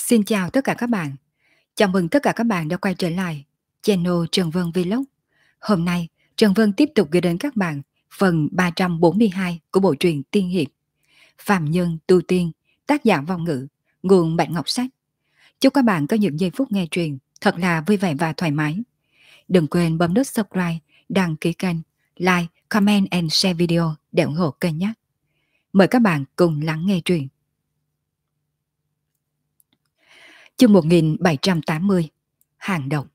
Xin chào tất cả các bạn. Chào mừng tất cả các bạn đã quay trở lại channel Trần Vân Vlog. Hôm nay, Trần Vân tiếp tục gửi đến các bạn phần 342 của bộ truyện tiên hiệp Phàm Nhân Tu Tiên, tác giả Vong Ngữ, nguồn Bạch Ngọc Sách. Chúc các bạn có những giây phút nghe truyện thật là vui vẻ và thoải mái. Đừng quên bấm nút subscribe, đăng ký kênh, like, comment and share video để ủng hộ kênh nhé. Mời các bạn cùng lắng nghe truyện. Chương 1780 Hàng Động.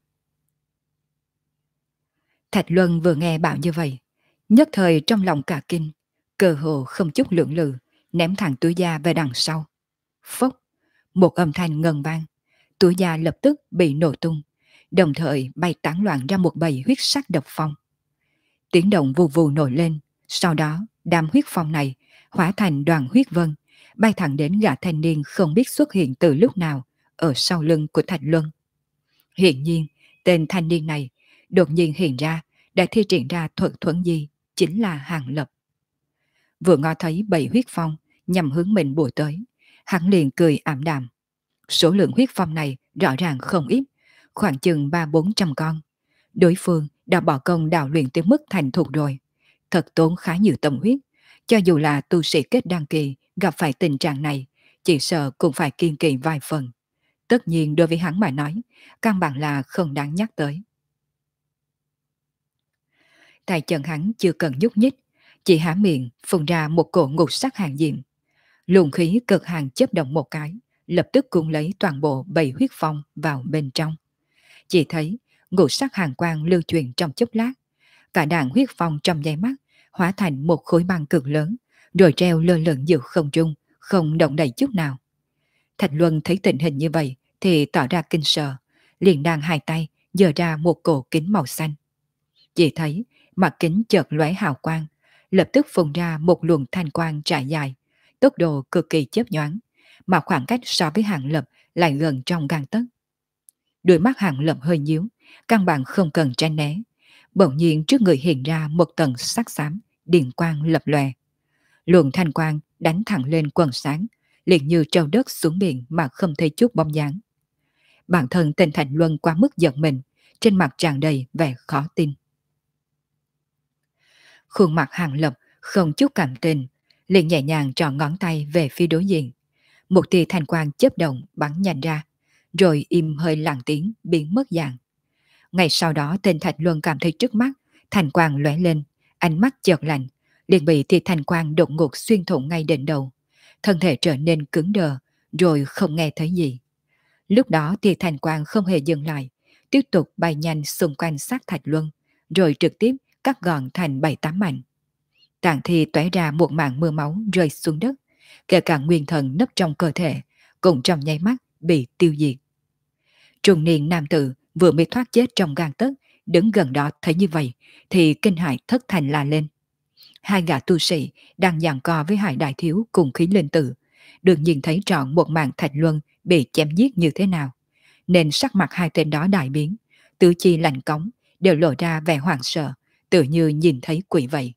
Thạch Luân vừa nghe bảo như vậy, nhất thời trong lòng cả kinh, cơ hồ không chút lưỡng lự, ném thẳng túi da về đằng sau. Phốc, một âm thanh ngân vang, túi da lập tức bị nổ tung, đồng thời bay tán loạn ra một bầy huyết sắc độc phong. Tiếng động vù vù nổi lên, sau đó đám huyết phong này hóa thành đoàn huyết vân, bay thẳng đến gã thanh niên không biết xuất hiện từ lúc nào ở sau lưng của Thạch Luân. Hiện nhiên, tên thanh niên này đột nhiên hiện ra đã thi triển ra thuật thuẫn di, chính là Hàng Lập. Vừa ngó thấy bầy huyết phong nhằm hướng mình bủa tới, hắn liền cười ảm đạm. Số lượng huyết phong này rõ ràng không ít, khoảng chừng 300-400 con. Đối phương đã bỏ công đào luyện tới mức thành thục rồi, thật tốn khá nhiều tâm huyết. Cho dù là tu sĩ kết đăng kỳ gặp phải tình trạng này, chỉ sợ cũng phải kiên kỳ vài phần. Tất nhiên đối với hắn mà nói, căn bản là không đáng nhắc tới. Tay chân hắn chưa cần nhúc nhích, chỉ há miệng phun ra một cổ ngục sắc hàng diệm. Luồng khí cực hàng chớp động một cái, lập tức cuốn lấy toàn bộ bầy huyết phong vào bên trong. Chỉ thấy ngục sắc hàng quang lưu chuyển trong chốc lát, cả đàn huyết phong trong nháy mắt hóa thành một khối băng cực lớn, rồi treo lơ lửng giữa không trung, không động đậy chút nào. Thạch Luân thấy tình hình như vậy thì tỏ ra kinh sợ, liền đàn hai tay giơ ra một cổ kính màu xanh. Chỉ thấy mặt kính chợt lóe hào quang, lập tức phun ra một luồng thanh quang trải dài, tốc độ cực kỳ chớp nhoáng, mà khoảng cách so với Hàng Lập lại gần trong gang tấc. Đôi mắt Hàng Lập hơi nhíu, căn bản không cần tránh né. Bỗng nhiên trước người hiện ra một tầng sắc xám, điện quang lập lòe. Luồng thanh quang đánh thẳng lên quần sáng, liền như trâu đất xuống biển mà không thấy chút bóng dáng. Bản thân tên Thạch Luân quá mức giận mình, trên mặt tràn đầy vẻ khó tin. Khuôn mặt Hàng Lập không chút cảm tình, liền nhẹ nhàng tròn ngón tay về phía đối diện. Một tia thanh quang chớp động bắn nhanh ra, rồi im hơi lặng tiếng biến mất dạng. Ngay sau đó tên Thạch Luân cảm thấy trước mắt thanh quang lóe lên, ánh mắt chợt lạnh, liền bị tia thanh quang đột ngột xuyên thủng ngay đỉnh đầu. Thân thể trở nên cứng đờ, rồi không nghe thấy gì. Lúc đó tia thanh quang không hề dừng lại, tiếp tục bay nhanh xung quanh xác Thạch Luân, rồi trực tiếp cắt gọn thành 7-8 mảnh. Tàn thi tóe ra một mảng mưa máu rơi xuống đất, kể cả nguyên thần nấp trong cơ thể, cũng trong nháy mắt bị tiêu diệt. Trung niên nam tử vừa mới thoát chết trong gang tấc, đứng gần đó thấy như vậy thì kinh hãi thất thành la lên. Hai gã tu sĩ đang giằng co với Hải Đại Thiếu cùng Khí Linh Tử, được nhìn thấy trọn một màn Thạch Luân bị chém giết như thế nào, nên sắc mặt hai tên đó đại biến, tứ chi lạnh cống đều lộ ra vẻ hoảng sợ, tự như nhìn thấy quỷ vậy.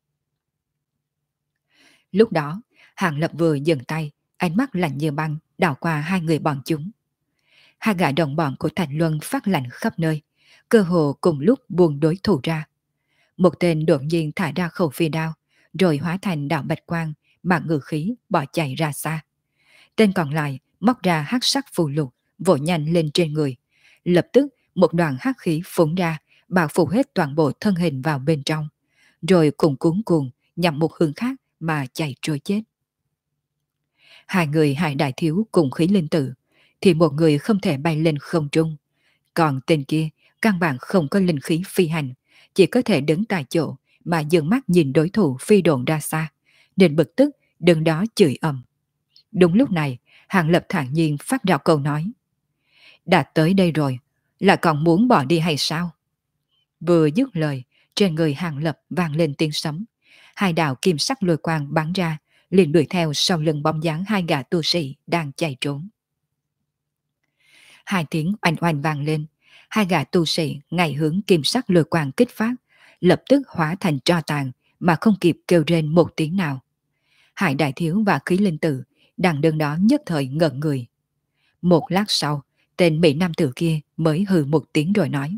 Lúc đó, Hàng Lập vừa dừng tay, ánh mắt lạnh như băng đảo qua hai người bọn chúng. Hai gã đồng bọn của Thạch Luân phát lạnh khắp nơi, cơ hồ cùng lúc buông đối thủ ra. Một tên đột nhiên thả ra khẩu phi đao, rồi hóa thành đạo bạch quang mà ngự khí bỏ chạy ra xa. Tên còn lại móc ra hắc sắc phù lục, vỗ nhanh lên trên người. Lập tức một đoàn hắc khí phun ra, bao phủ hết toàn bộ thân hình vào bên trong, rồi cùng cuốn cuồng nhằm một hướng khác mà chạy trôi chết. Hai người Hải Đại Thiếu cùng Khí Linh Tử thì một người không thể bay lên không trung, còn tên kia căn bản không có linh khí phi hành, chỉ có thể đứng tại chỗ mà dừng mắt nhìn đối thủ phi độn ra xa, nên bực tức đứng đó chửi ầm. Đúng lúc này, Hàng Lập thản nhiên phát ra câu nói: đã tới đây rồi, là còn muốn bỏ đi hay sao? Vừa dứt lời, trên người Hàng Lập vang lên tiếng sấm, hai đạo kim sắc lôi quang bắn ra, liền đuổi theo sau lưng bóng dáng hai gã tu sĩ đang chạy trốn. Hai tiếng oanh oanh vang lên, hai gã tu sĩ ngay hướng kim sắc lôi quang kích phát, lập tức hóa thành tro tàn mà không kịp kêu rên một tiếng nào. Hải Đại Thiếu và Khí Linh Tử đang đứng đó nhất thời ngẩn người. Một lát sau, tên Mỹ Nam tử kia mới hừ một tiếng rồi nói.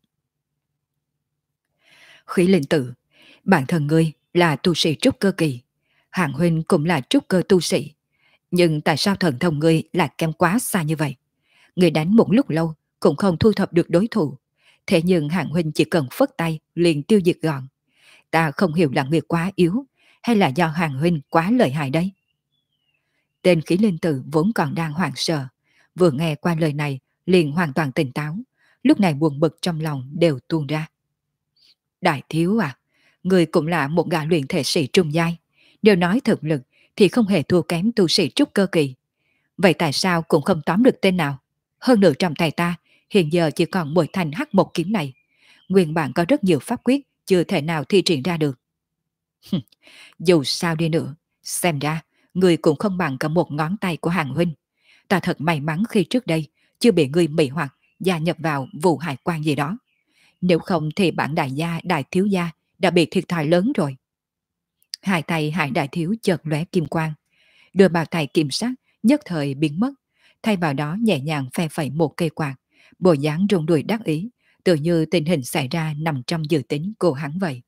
Khí linh tử, bản thân ngươi là tu sĩ trúc cơ kỳ, Hạng huynh cũng là trúc cơ tu sĩ. Nhưng tại sao thần thông ngươi lại kém quá xa như vậy? Ngươi đánh một lúc lâu cũng không thu thập được đối thủ. Thế nhưng Hạng huynh chỉ cần phất tay liền tiêu diệt gọn. Ta không hiểu là ngươi quá yếu hay là do Hạng huynh quá lợi hại đấy. Tên khí linh tử vốn còn đang hoảng sợ, vừa nghe qua lời này liền hoàn toàn tỉnh táo, lúc này buồn bực trong lòng đều tuôn ra. Đại thiếu à, người cũng là một gã luyện thể sĩ trung giai, nếu nói thực lực thì không hề thua kém tu sĩ trúc cơ kỳ. Vậy tại sao cũng không tóm được tên nào? Hơn nữa trong tay ta, hiện giờ chỉ còn mỗi thanh hắc một kiếm này. Nguyên bản có rất nhiều pháp quyết, chưa thể nào thi triển ra được. Dù sao đi nữa, xem ra, người cũng không bằng cả một ngón tay của hàng huynh. Ta thật may mắn khi trước đây, chưa bị người mị hoặc gia nhập vào vụ hải quan gì đó. Nếu không thì bản đại gia, đại thiếu gia đã bị thiệt thòi lớn rồi. Hai tay Hải đại thiếu chợt lóe kim quang, đôi bàn tay kiểm sát nhất thời biến mất, thay vào đó nhẹ nhàng phe phẩy một cây quạt, bộ dáng rung đùi đắc ý, tự như tình hình xảy ra nằm trong dự tính của hắn vậy.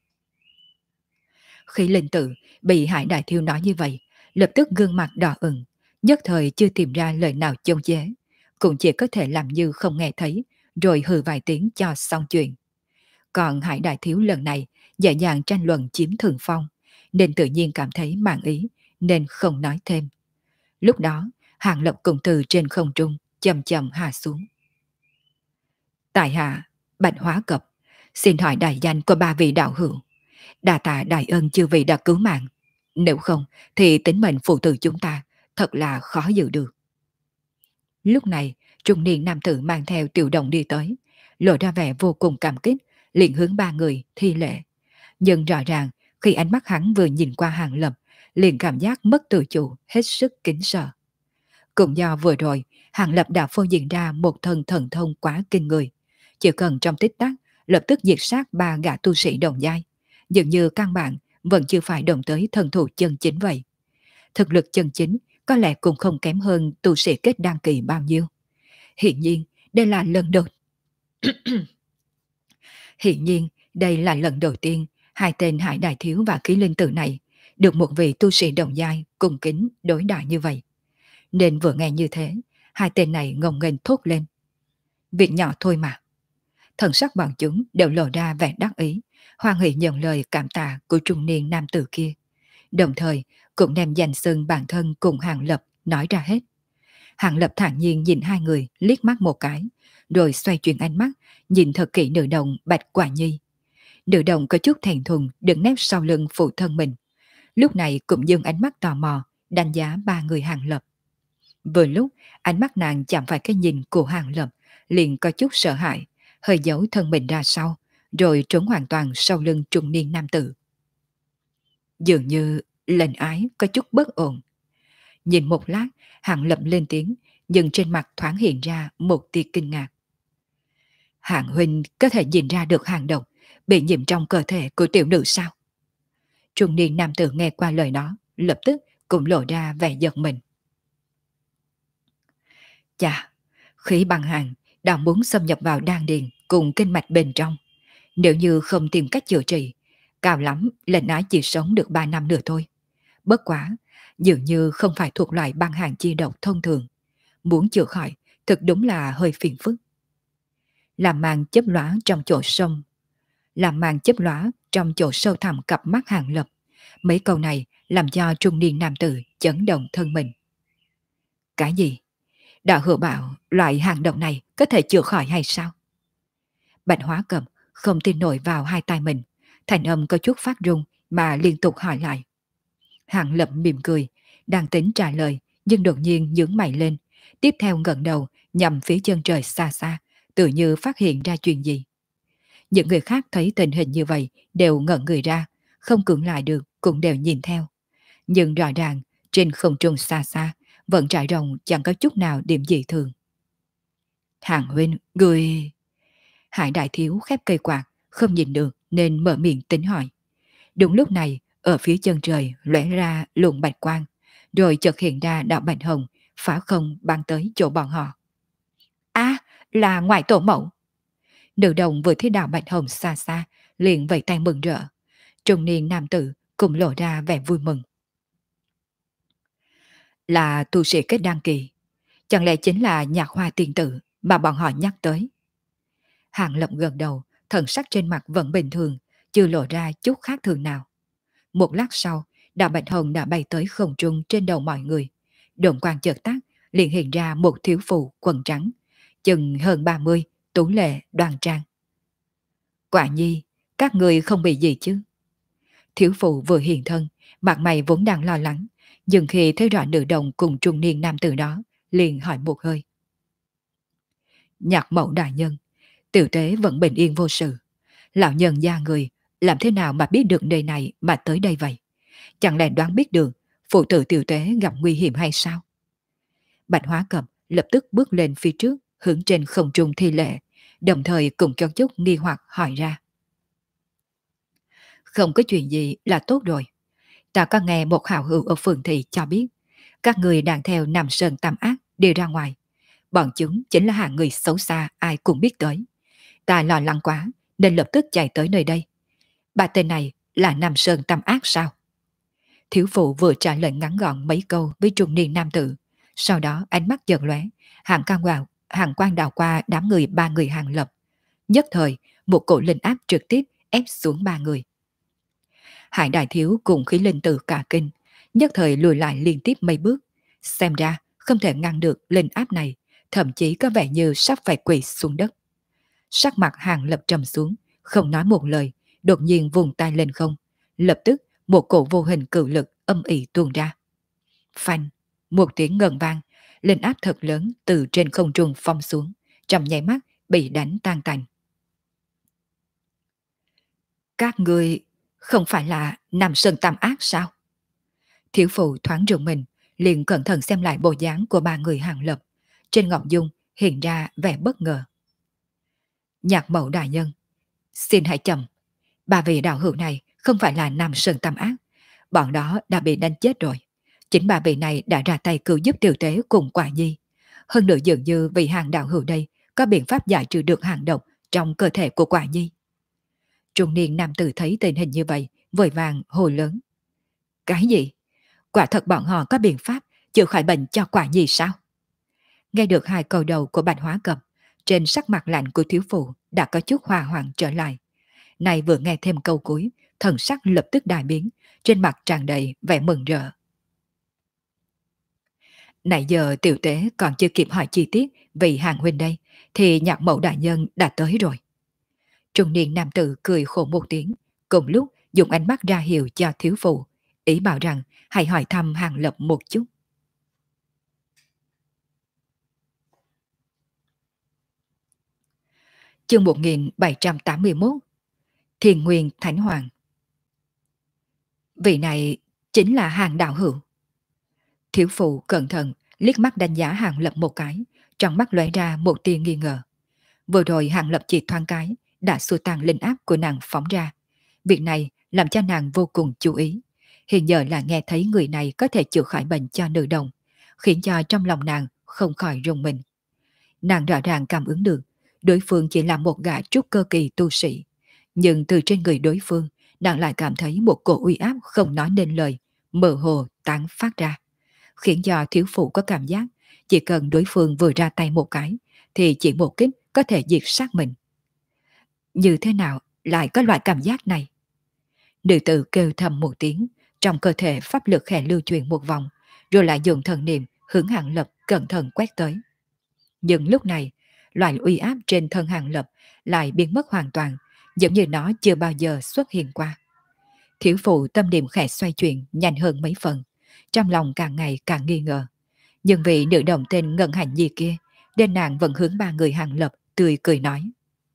Khi linh tử bị Hải đại thiếu nói như vậy, lập tức gương mặt đỏ ửng, nhất thời chưa tìm ra lời nào chống chế, cũng chỉ có thể làm như không nghe thấy, rồi hừ vài tiếng cho xong chuyện. Còn Hải đại thiếu lần này dễ dàng tranh luận chiếm thượng phong, nên tự nhiên cảm thấy mãn ý, nên không nói thêm. Lúc đó, Hàng Lập cùng từ trên không trung chậm chậm hạ xuống. Tại hạ, Bạch Hóa Cập, xin hỏi đại danh của ba vị đạo hữu. Đà tạ đại ân chư vị đã cứu mạng. Nếu không, thì tính mệnh phụ tử chúng ta thật là khó giữ được. Lúc này, trung niên nam tử mang theo tiểu đồng đi tới, lộ ra vẻ vô cùng cảm kích, liền hướng ba người thi lễ. Nhưng rõ ràng, khi ánh mắt hắn vừa nhìn qua Hàng Lập, liền cảm giác mất tự chủ, hết sức kính sợ. Cũng do vừa rồi, Hàng Lập đã phô diễn ra một thân thần thông quá kinh người. Chỉ cần trong tích tắc, lập tức diệt sát ba gã tu sĩ đồng giai. Dường như căn bản vẫn chưa phải đồng tới thần thủ chân chính vậy. Thực lực chân chính có lẽ cũng không kém hơn tu sĩ kết đăng kỳ bao nhiêu. Hiện nhiên, đây là lần đầu Hiện nhiên, đây là lần đầu tiên hai tên Hải Đại Thiếu và Khí Linh Tử này được một vị tu sĩ đồng giai cùng kính đối đãi như vậy. Nên vừa nghe như thế, hai tên này ngông nghênh thốt lên. Việc nhỏ thôi mà. Thần sắc bọn chúng đều lộ ra vẻ đắc ý, hoan hỷ nhận lời cảm tạ của trung niên nam tử kia. Đồng thời cũng đem danh xưng bản thân cùng Hàng Lập nói ra hết. Hàng Lập thản nhiên nhìn hai người liếc mắt một cái, rồi xoay chuyển ánh mắt, nhìn thật kỹ nữ đồng Bạch Quả Nhi. Nữ đồng có chút thẹn thùng đứng nép sau lưng phụ thân mình. Lúc này cũng dừng ánh mắt tò mò, đánh giá ba người Hàng Lập. Vừa lúc ánh mắt nàng chạm phải cái nhìn của Hàng Lập, liền có chút sợ hãi, hơi giấu thân mình ra sau, rồi trốn hoàn toàn sau lưng trung niên nam tử. Dường như lệnh ái có chút bất ổn. Nhìn một lát, Hàng Lập lên tiếng, nhưng trên mặt thoáng hiện ra một tia kinh ngạc. Hạng huynh có thể nhìn ra được hàng độc bị nhiễm trong cơ thể của tiểu nữ sao? Trung niên nam tử nghe qua lời đó, lập tức cũng lộ ra vẻ giật mình. Chà, khí băng hàng đã muốn xâm nhập vào đan điền cùng kinh mạch bên trong. Nếu như không tìm cách chữa trị, cao lắm lệnh ái chỉ sống được 3 năm nữa thôi. Bất quá, dường như không phải thuộc loại băng hàng chi độc thông thường. Muốn chữa khỏi, thực đúng là hơi phiền phức. Làm màn chớp lóa trong chỗ sông. Làm màn chớp lóa trong chỗ sâu thẳm cặp mắt Hàng Lập. Mấy câu này làm cho trung niên nam tử chấn động thân mình. Cái gì? Đạo hữu bảo loại hàng độc này có thể chữa khỏi hay sao? Bạch Hóa Cẩm không tin nổi vào hai tay mình, thành âm có chút phát run mà liên tục hỏi lại. Hàng Lập mỉm cười, đang tính trả lời, nhưng đột nhiên nhướng mày lên, tiếp theo ngẩng đầu nhằm phía chân trời xa xa, tự như phát hiện ra chuyện gì. Những người khác thấy tình hình như vậy đều ngẩn người ra, không cưỡng lại được cũng đều nhìn theo. Nhưng rõ ràng trên không trung xa xa vẫn trải rộng chẳng có chút nào điểm dị thường. Hàng huynh, người... Hải đại thiếu khép cây quạt, không nhìn được nên mở miệng tính hỏi. Đúng lúc này, ở phía chân trời lóe ra luồng bạch quang, rồi chợt hiện ra đạo bạch hồng phá không băng tới chỗ bọn họ. À, là ngoại tổ mẫu. Nữ đồng vừa thấy Đào Bạch Hồng xa xa, liền vẫy tay mừng rỡ. Trung niên nam tử cùng lộ ra vẻ vui mừng. Là tu sĩ kết đăng kỳ, chẳng lẽ chính là nhạc hoa tiên tử mà bọn họ nhắc tới. Hàng Lập gật đầu, thần sắc trên mặt vẫn bình thường, chưa lộ ra chút khác thường nào. Một lát sau, Đạo Bạch Hồng đã bay tới không trung trên đầu mọi người. Độn quang chợt tắt, liền hiện ra một thiếu phụ quần trắng, chừng hơn 30, tú lệ, đoan trang. Quả nhi, các người không bị gì chứ? Thiếu phụ vừa hiện thân, mặt mày vốn đang lo lắng, nhưng khi thấy rõ nữ đồng cùng trung niên nam tử đó, liền hỏi một hơi. Nhạc mẫu đại nhân, tiểu tế vẫn bình yên vô sự. Lão nhân gia người, làm thế nào mà biết được nơi này mà tới đây vậy? Chẳng lẽ đoán biết được phụ tử tiểu tế gặp nguy hiểm hay sao? Bạch Hóa Cập lập tức bước lên phía trước, hướng trên không trung thi lệ, đồng thời cùng cho chút nghi hoặc hỏi ra. Không có chuyện gì là tốt rồi. Ta có nghe một hào hữu ở phường thị cho biết, các người đang theo Nam Sơn Tam Ác đi ra ngoài. Bọn chúng chính là hạng người xấu xa ai cũng biết tới. Ta lo lắng quá nên lập tức chạy tới nơi đây. Ba tên này là Nam Sơn Tam Ác sao? Thiếu phụ vừa trả lời ngắn gọn mấy câu với trung niên nam tử. Sau đó ánh mắt chợt lóe, hàng quan đào qua đám người ba người Hàng Lập. Nhất thời, một cổ linh áp trực tiếp ép xuống ba người. Hải đại thiếu cùng khí linh tử cả kinh, nhất thời lùi lại liên tiếp mấy bước. Xem ra không thể ngăn được linh áp này, thậm chí có vẻ như sắp phải quỳ xuống đất. Sắc mặt Hàng Lập trầm xuống, không nói một lời, đột nhiên vùng tay lên không. Lập tức một cổ vô hình cự lực âm ỉ tuôn ra. Phanh, một tiếng ngân vang, linh áp thật lớn từ trên không trung phong xuống, trong nháy mắt bị đánh tan tành. Các người không phải là Nam Sơn Tam Ác sao? Thiếu phụ thoáng rùng mình, liền cẩn thận xem lại bộ dáng của ba người Hàng Lập. Trên ngọc dung hiện ra vẻ bất ngờ. Nhạc mẫu đại nhân, xin hãy chậm. Ba vị đạo hữu này không phải là Nam Sơn Tam Ác. Bọn đó đã bị đánh chết rồi. Chính ba vị này đã ra tay cứu giúp tiểu tế cùng Quả Nhi. Hơn nữa dường như vị hàng đạo hữu đây có biện pháp giải trừ được hàng độc trong cơ thể của Quả Nhi. Trung niên nam tử thấy tình hình như vậy, vội vàng hồ lớn. Cái gì? Quả thật bọn họ có biện pháp chữa khỏi bệnh cho Quả Nhi sao? Nghe được hai câu đầu của Bạch Hóa Cập, trên sắc mặt lạnh của thiếu phụ đã có chút hòa hoãn trở lại. Này vừa nghe thêm câu cuối, thần sắc lập tức đại biến, trên mặt tràn đầy vẻ mừng rỡ. Nãy giờ tiểu tế còn chưa kịp hỏi chi tiết vì hàng huynh đây, thì nhạc mẫu đại nhân đã tới rồi. Trung niên nam tử cười khổ một tiếng, cùng lúc dùng ánh mắt ra hiệu cho thiếu phụ, ý bảo rằng hãy hỏi thăm Hàng Lập một chút. Chương 1781, Thiên Nguyên Thánh Hoàng. Vị này chính là Hàng đạo hữu. Thiếu phụ cẩn thận liếc mắt đánh giá Hàng Lập một cái, trong mắt lóe ra một tia nghi ngờ. Vừa rồi Hàng Lập chỉ thoáng cái đã xua tan linh áp của nàng phóng ra. Việc này làm cho nàng vô cùng chú ý. Hiện giờ là nghe thấy người này có thể chữa khỏi bệnh cho nữ đồng, khiến cho trong lòng nàng không khỏi rùng mình. Nàng rõ ràng cảm ứng được đối phương chỉ là một gã trúc cơ kỳ tu sĩ, nhưng từ trên người đối phương nàng lại cảm thấy một cổ uy áp không nói nên lời, mơ hồ tán phát ra, khiến cho thiếu phụ có cảm giác chỉ cần đối phương vừa ra tay một cái thì chỉ một kích có thể diệt sát mình. Như thế nào lại có loại cảm giác này? Nữ tử kêu thầm một tiếng, trong cơ thể pháp lực khẽ lưu chuyển một vòng, rồi lại dùng thần niệm hướng Hàng Lập cẩn thận quét tới. Nhưng lúc này, loại uy áp trên thân Hàng Lập lại biến mất hoàn toàn, giống như nó chưa bao giờ xuất hiện qua. Thiếu phụ tâm niệm khẽ xoay chuyển nhanh hơn mấy phần, trong lòng càng ngày càng nghi ngờ. Nhưng vì nữ đồng tên Ngân Hành Nhi kia, nên nàng vẫn hướng ba người Hàng Lập tươi cười nói.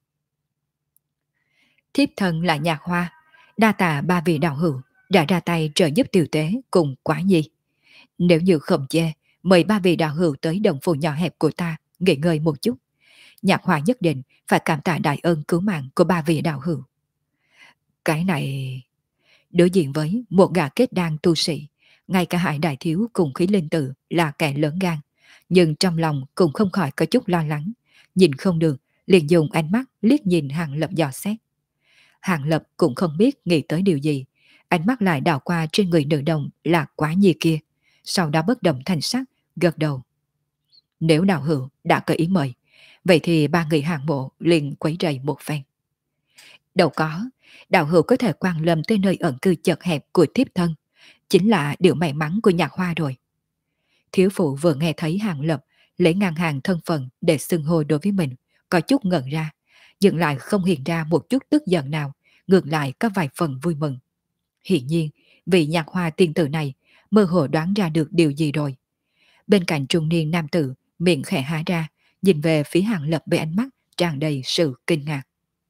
Thiếp thân là Nhạc Hoa, đa tạ ba vị đạo hữu đã ra tay trợ giúp tiểu tế cùng Quả Nhi. Nếu như không chê, mời ba vị đạo hữu tới đồng phủ nhỏ hẹp của ta nghỉ ngơi một chút. Nhạc Hoa nhất định phải cảm tạ đại ơn cứu mạng của ba vị đạo hữu. Cái này... Đối diện với một gã kết đan tu sĩ, ngay cả Hải đại thiếu cùng khí linh tử là kẻ lớn gan, nhưng trong lòng cũng không khỏi có chút lo lắng, nhìn không được, liền dùng ánh mắt liếc nhìn Hàng Lập dò xét. Hàng Lập cũng không biết nghĩ tới điều gì, ánh mắt lại đảo qua trên người nữ đồng là Quá Nhi kia, sau đó bất động thanh sắc, gật đầu. Nếu đạo hữu đã có ý mời, vậy thì ba người Hàng mộ liền quấy rầy một phen. Đâu có, đạo hữu có thể quan lâm tới nơi ẩn cư chật hẹp của thiếp thân, chính là điều may mắn của nhạc hoa rồi. Thiếu phụ vừa nghe thấy Hàng Lập lấy ngang hàng thân phận để xưng hô đối với mình, có chút ngẩn ra, nhưng lại không hiện ra một chút tức giận nào, ngược lại có vài phần vui mừng. Hiển nhiên, vị nhạc hoa tiên tử này mơ hồ đoán ra được điều gì rồi. Bên cạnh trung niên nam tử, miệng khẽ há ra, nhìn về phía Hàng Lập với ánh mắt tràn đầy sự kinh ngạc.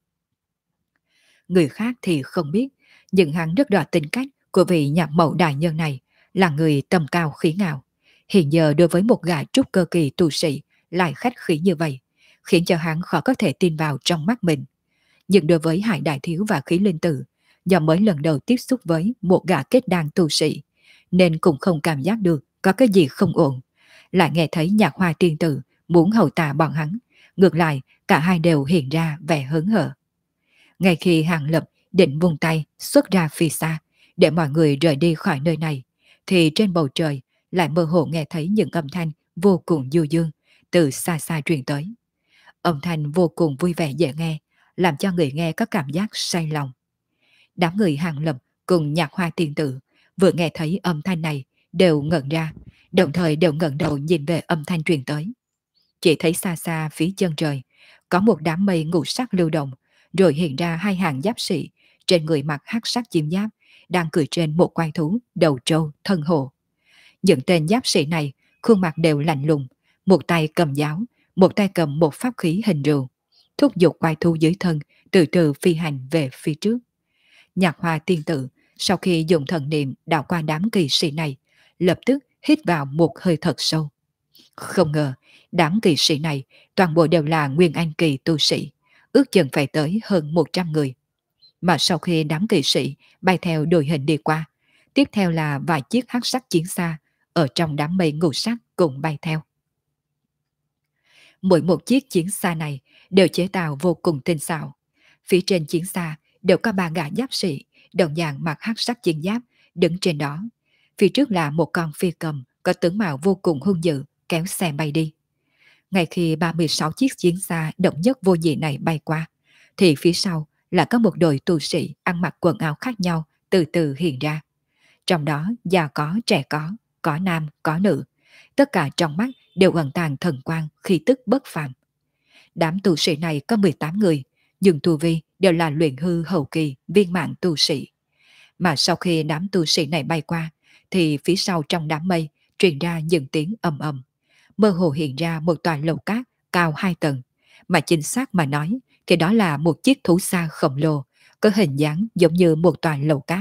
Người khác thì không biết, nhưng hắn rất rõ tính cách của vị nhạc mẫu đại nhân này, là người tầm cao khí ngạo. Hiện giờ đối với một gã trúc cơ kỳ tu sĩ lại khách khí như vậy, khiến cho hắn khó có thể tin vào trong mắt mình. Nhưng đối với Hải Đại Thiếu và Khí Linh Tử, do mới lần đầu tiếp xúc với một gã kết đan tu sĩ, nên cũng không cảm giác được có cái gì không ổn. Lại nghe thấy nhạc hoa tiên tử muốn hầu tạ bọn hắn, ngược lại cả hai đều hiện ra vẻ hớn hở. Ngay khi Hàng Lập định vung tay xuất ra phía xa để mọi người rời đi khỏi nơi này, thì trên bầu trời lại mơ hồ nghe thấy những âm thanh vô cùng du dương từ xa xa truyền tới. Âm thanh vô cùng vui vẻ dễ nghe, làm cho người nghe có cảm giác say lòng. Đám người Hàng Lập cùng nhạc hoa tiên tử vừa nghe thấy âm thanh này đều ngẩn ra, đồng thời đều ngẩng đầu nhìn về âm thanh truyền tới. Chỉ thấy xa xa phía chân trời có một đám mây ngũ sắc lưu động, rồi hiện ra hai hàng giáp sĩ trên người mặc hắc sắc chim giáp đang cười trên một quái thú đầu trâu thân hồ. Những tên giáp sĩ này khuôn mặt đều lạnh lùng, một tay cầm giáo, một tay cầm một pháp khí hình rượu, thúc giục quái thú dưới thân từ từ phi hành về phía trước. Nhạc hoa tiên tử sau khi dùng thần niệm đảo qua đám kỳ sĩ này, lập tức hít vào một hơi thật sâu. Không ngờ, đám kỳ sĩ này toàn bộ đều là nguyên anh kỳ tu sĩ, ước chừng phải tới hơn 100 người. Mà sau khi đám kỳ sĩ bay theo đội hình đi qua, tiếp theo là vài chiếc hắc sắc chiến xa ở trong đám mây ngũ sắc cùng bay theo. Mỗi một chiếc chiến xa này đều chế tạo vô cùng tinh xảo. Phía trên chiến xa đều có ba gã giáp sĩ, đồng dạng mặc hắc sắc chiến giáp, đứng trên đó. Phía trước là một con phi cầm có tướng mạo vô cùng hung dữ, kéo xe bay đi. Ngay khi 36 chiếc chiến xa độc nhất vô nhị này bay qua, thì phía sau là có một đội tu sĩ ăn mặc quần áo khác nhau từ từ hiện ra. Trong đó già trẻ có nam, có nữ. Tất cả trong mắt đều ẩn tàng thần quang, khí tức bất phàm. Đám tu sĩ này có 18 người, nhưng tu vi đều là luyện hư hậu kỳ viên mãn tu sĩ. Mà sau khi đám tu sĩ này bay qua, thì phía sau trong đám mây truyền ra những tiếng ầm ầm, mơ hồ hiện ra một tòa lầu cát cao 2 tầng, mà chính xác mà nói thì đó là một chiếc thú xa khổng lồ, có hình dáng giống như một tòa lầu cát.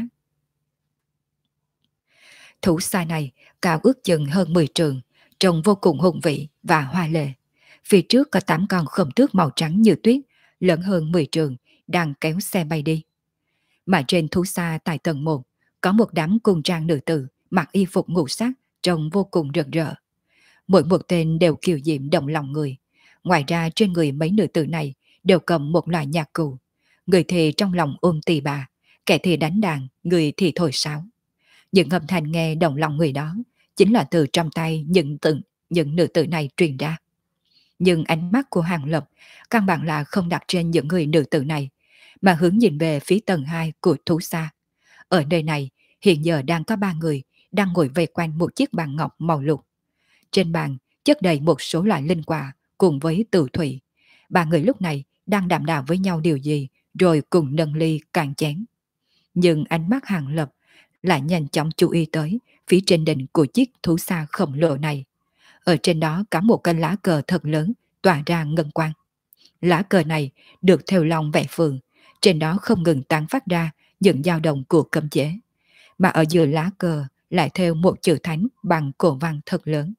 Thú xa này cao ước chừng hơn 10 trượng, trông vô cùng hùng vĩ và hoa lệ. Phía trước có 8 con khổng tước màu trắng như tuyết, lớn hơn 10 trượng, đang kéo xe bay đi. Mà trên thú xa tại tầng 1, có một đám cung trang nữ tử mặc y phục ngũ sắc, trông vô cùng rực rỡ. Mỗi một tên đều kiều diễm động lòng người. Ngoài ra trên người mấy nữ tử này đều cầm một loại nhạc cụ. Người thì trong lòng ôm tỳ bà, kẻ thì đánh đàn, người thì thổi sáo. Những âm thanh nghe động lòng người đó chính là từ trong tay những nữ tử này truyền ra. Nhưng ánh mắt của Hàng Lập căn bản là không đặt trên những người nữ tử này, mà hướng nhìn về phía tầng 2 của thú xa. Ở nơi này hiện giờ đang có 3 người đang ngồi vây quanh một chiếc bàn ngọc màu lục. Trên bàn chất đầy một số loại linh quả cùng với tử thủy. Ba người lúc này đang đàm đạo với nhau điều gì, rồi cùng nâng ly cạn chén. Nhưng ánh mắt Hàng Lập lại nhanh chóng chú ý tới phía trên đỉnh của chiếc thú xa khổng lồ này. Ở trên đó có một cái lá cờ thật lớn tỏa ra ngân quang. Lá cờ này được thêu long vẽ phượng, trên đó không ngừng tán phát ra những dao động của cấm chế. Mà ở giữa lá cờ lại thêu một chữ thánh bằng cổ văn thật lớn.